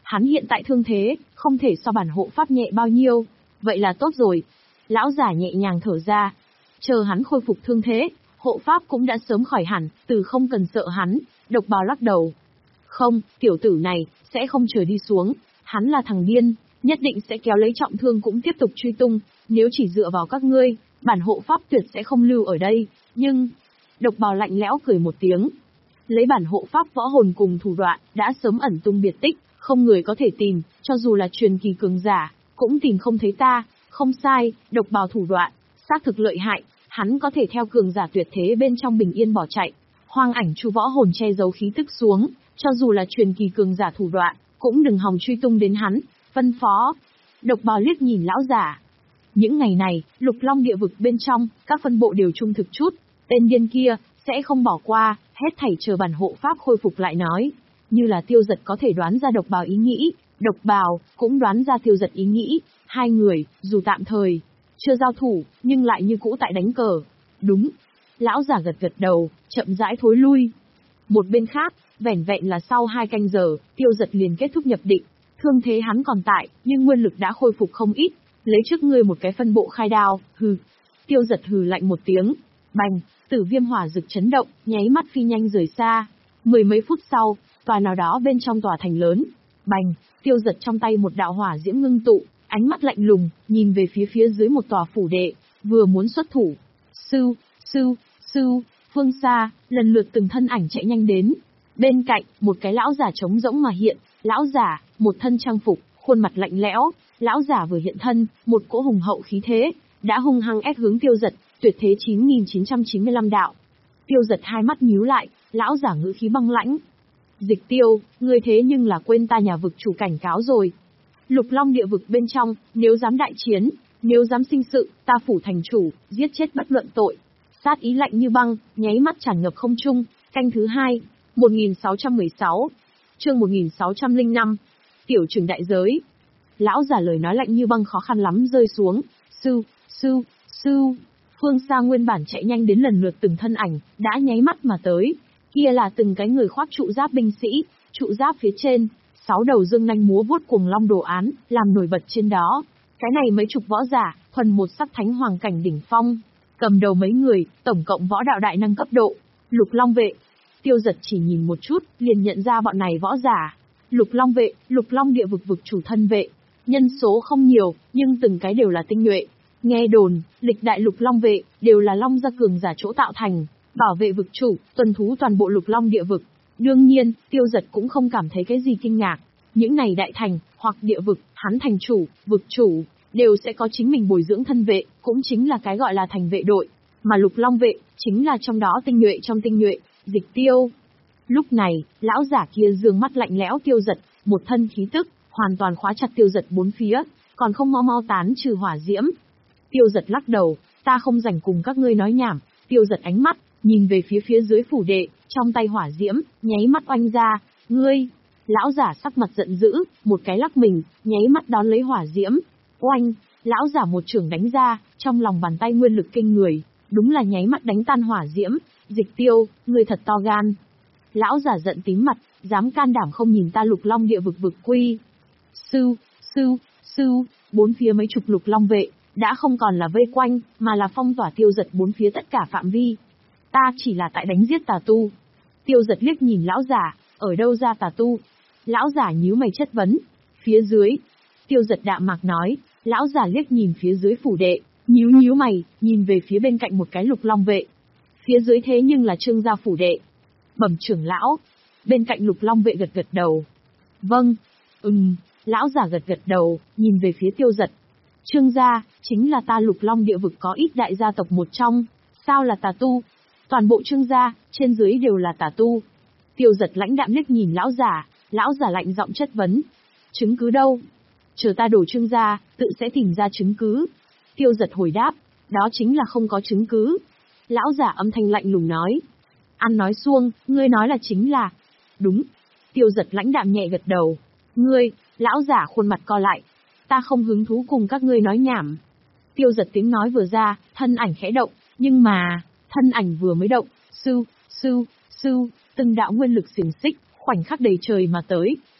Hắn hiện tại thương thế, không thể so bản hộ pháp nhẹ bao nhiêu. Vậy là tốt rồi. Lão giả nhẹ nhàng thở ra. Chờ hắn khôi phục thương thế, hộ pháp cũng đã sớm khỏi hẳn, từ không cần sợ hắn. Độc Bào lắc đầu. Không, tiểu tử này, sẽ không chờ đi xuống. Hắn là thằng điên, nhất định sẽ kéo lấy trọng thương cũng tiếp tục truy tung. Nếu chỉ dựa vào các ngươi, bản hộ pháp tuyệt sẽ không lưu ở đây. Nhưng, Độc Bào lạnh lẽo cười một tiếng. Lấy bản hộ pháp võ hồn cùng thủ đoạn, đã sớm ẩn tung biệt tích, không người có thể tìm, cho dù là truyền kỳ cường giả, cũng tìm không thấy ta. Không sai, Độc Bào thủ đoạn, xác thực lợi hại, hắn có thể theo cường giả tuyệt thế bên trong bình yên bỏ chạy. Hoang ảnh chu võ hồn che giấu khí tức xuống, cho dù là truyền kỳ cường giả thủ đoạn, cũng đừng hòng truy tung đến hắn. Phân phó. Độc Bào liếc nhìn lão giả. Những ngày này, Lục Long địa vực bên trong, các phân bộ đều trung thực chút. Tên điên kia, sẽ không bỏ qua, hết thảy chờ bản hộ pháp khôi phục lại nói. Như là Tiêu Dật có thể đoán ra Độc Bào ý nghĩ, Độc Bào cũng đoán ra Tiêu Dật ý nghĩ. Hai người, dù tạm thời, chưa giao thủ, nhưng lại như cũ tại đánh cờ. Đúng. Lão giả gật gật đầu, chậm rãi thối lui. Một bên khác, vẻn vẹn là sau hai canh giờ, Tiêu Dật liền kết thúc nhập định. Thương thế hắn còn tại, nhưng nguyên lực đã khôi phục không ít. Lấy trước ngươi một cái phân bộ khai đao, hừ. Tiêu Dật hừ lạnh một tiếng. Bành, tử viêm hỏa rực chấn động, nháy mắt phi nhanh rời xa. Mười mấy phút sau, tòa nào đó bên trong tòa thành lớn. Bành, Tiêu Dật trong tay một đạo hỏa diễm ngưng tụ, ánh mắt lạnh lùng, nhìn về phía phía dưới một tòa phủ đệ, vừa muốn xuất thủ. Sưu, sưu, sưu, phương xa, lần lượt từng thân ảnh chạy nhanh đến. Bên cạnh, một cái lão giả trống rỗng mà hiện, lão giả, một thân trang phục, khuôn mặt lạnh lẽo, lão giả vừa hiện thân, một cỗ hùng hậu khí thế, đã hung hăng ép hướng Tiêu Dật, tuyệt thế chín nghìn chín trăm chín mươi lăm đạo. Tiêu Dật hai mắt nhíu lại, lão giả ngữ khí băng lãnh. Dịch Tiêu, ngươi thế nhưng là quên ta nhà vực chủ cảnh cáo rồi. Lục Long địa vực bên trong, nếu dám đại chiến, nếu dám sinh sự, ta phủ thành chủ, giết chết bất luận tội. Sát ý lạnh như băng, nháy mắt tràn ngập không trung. Canh thứ hai, một nghìn sáu trăm mười sáu, chương một nghìn sáu trăm lẻ năm, tiểu trường đại giới. Lão giả lời nói lạnh như băng khó khăn lắm rơi xuống. Sư, sư, sư. Phương xa nguyên bản chạy nhanh đến lần lượt từng thân ảnh, đã nháy mắt mà tới. Kia là từng cái người khoác trụ giáp binh sĩ, trụ giáp phía trên, sáu đầu dương nanh múa vuốt cuồng long đồ án, làm nổi bật trên đó. Cái này mấy chục võ giả, thuần một sắc thánh hoàng cảnh đỉnh phong. Cầm đầu mấy người, tổng cộng võ đạo đại năng cấp độ. Lục Long vệ. Tiêu Dật chỉ nhìn một chút, liền nhận ra bọn này võ giả. Lục Long vệ, Lục Long địa vực vực chủ thân vệ. Nhân số không nhiều, nhưng từng cái đều là tinh nhuệ. Nghe đồn, lịch đại Lục Long vệ, đều là Long gia cường giả chỗ tạo thành, bảo vệ vực chủ, tuần thú toàn bộ Lục Long địa vực. Đương nhiên, Tiêu Dật cũng không cảm thấy cái gì kinh ngạc. Những này đại thành, hoặc địa vực, hắn thành chủ, vực chủ, đều sẽ có chính mình bồi dưỡng thân vệ, cũng chính là cái gọi là thành vệ đội. Mà Lục Long vệ, chính là trong đó tinh nhuệ trong tinh nhuệ, Dịch Tiêu. Lúc này, lão giả kia dương mắt lạnh lẽo Tiêu Dật, một thân khí tức, hoàn toàn khóa chặt Tiêu Dật bốn phía, còn không mau mau tán trừ hỏa diễm. Tiêu Dật lắc đầu, ta không rảnh cùng các ngươi nói nhảm. Tiêu Dật ánh mắt, nhìn về phía phía dưới phủ đệ, trong tay hỏa diễm, nháy mắt oanh ra, ngươi. Lão giả sắc mặt giận dữ, một cái lắc mình, nháy mắt đón lấy hỏa diễm. Oanh, lão giả một trường đánh ra, trong lòng bàn tay nguyên lực kinh người, đúng là nháy mắt đánh tan hỏa diễm. Dịch Tiêu, ngươi thật to gan. Lão giả giận tím mặt, dám can đảm không nhìn ta Lục Long địa vực vực quy. Sư, sư, sư, bốn phía mấy chục Lục Long vệ, đã không còn là vây quanh, mà là phong tỏa Tiêu Dật bốn phía tất cả phạm vi. Ta chỉ là tại đánh giết tà tu. Tiêu Dật liếc nhìn lão giả, ở đâu ra tà tu? Lão giả nhíu mày chất vấn. Phía dưới. Tiêu Dật đạm mạc nói, lão giả liếc nhìn phía dưới phủ đệ, nhíu nhíu mày, nhìn về phía bên cạnh một cái Lục Long vệ. Phía dưới thế nhưng là Trương gia phủ đệ. Bẩm trưởng lão. Bên cạnh Lục Long vệ gật gật đầu. Vâng. Ừm, lão giả gật gật đầu, nhìn về phía Tiêu Dật. Trương gia, chính là ta Lục Long địa vực có ít đại gia tộc một trong. Sao là tà tu? Toàn bộ Trương gia, trên dưới đều là tà tu. Tiêu Dật lãnh đạm liếc nhìn lão giả, lão giả lạnh giọng chất vấn. Chứng cứ đâu? Chờ ta đổ Trương gia, tự sẽ tìm ra chứng cứ. Tiêu Dật hồi đáp, đó chính là không có chứng cứ. Lão giả âm thanh lạnh lùng nói. Ăn nói suông, ngươi nói là chính là. Đúng. Tiêu Dật lãnh đạm nhẹ gật đầu. Ngươi, lão giả khuôn mặt co lại. Ta không hứng thú cùng các ngươi nói nhảm. Tiêu Dật tiếng nói vừa ra, thân ảnh khẽ động, nhưng mà, thân ảnh vừa mới động, sư, sư, sư, từng đạo nguyên lực xiềng xích, khoảnh khắc đầy trời mà tới,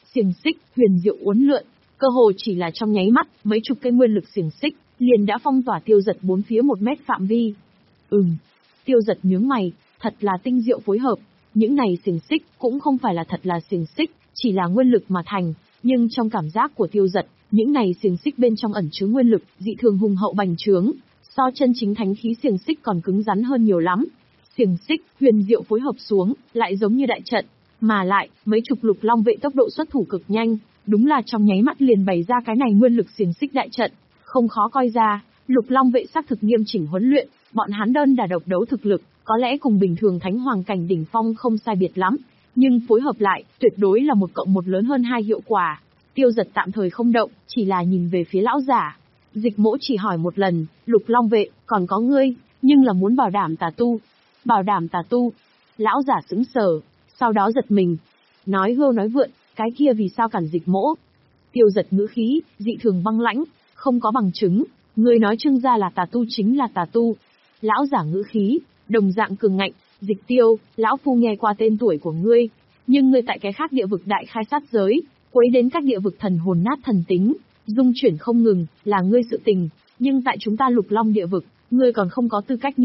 Xiềng xích, huyền diệu uốn lượn, cơ hồ chỉ là trong nháy mắt, mấy chục cây nguyên lực xiềng xích, liền đã phong tỏa Tiêu Dật bốn phía một mét phạm vi. Ừm. Tiêu Dật nhướng mày, thật là tinh diệu phối hợp, những này xiềng xích cũng không phải là thật là xiềng xích, chỉ là nguyên lực mà thành, nhưng trong cảm giác của Tiêu Dật, những này xiềng xích bên trong ẩn chứa nguyên lực, dị thường hùng hậu bành trướng, so chân chính thánh khí xiềng xích còn cứng rắn hơn nhiều lắm. Xiềng xích, huyền diệu phối hợp xuống, lại giống như đại trận, mà lại, mấy chục lục long vệ tốc độ xuất thủ cực nhanh, đúng là trong nháy mắt liền bày ra cái này nguyên lực xiềng xích đại trận, không khó coi ra, lục long vệ xác thực nghiêm chỉnh huấn luyện, bọn hắn đơn đả độc đấu thực lực, có lẽ cùng bình thường thánh hoàng cảnh đỉnh phong không sai biệt lắm, nhưng phối hợp lại, tuyệt đối là một cộng một lớn hơn hai hiệu quả. Tiêu Dật tạm thời không động, chỉ là nhìn về phía lão giả. Dịch Mỗ chỉ hỏi một lần, lục long vệ, còn có ngươi, nhưng là muốn bảo đảm tà tu. Bảo đảm tà tu. Lão giả sững sờ, sau đó giật mình. Nói hưu nói vượn, cái kia vì sao cản Dịch Mỗ? Tiêu Dật ngữ khí, dị thường băng lãnh, không có bằng chứng. Ngươi nói Trương gia là tà tu chính là tà tu. Lão giả ngữ khí, đồng dạng cường ngạnh, Dịch Tiêu, lão phu nghe qua tên tuổi của ngươi, nhưng ngươi tại cái khác địa vực đại khai sát giới, quấy đến các địa vực thần hồn nát thần tính, dung chuyển không ngừng, là ngươi sự tình, nhưng tại chúng ta Lục Long địa vực, ngươi còn không có tư cách như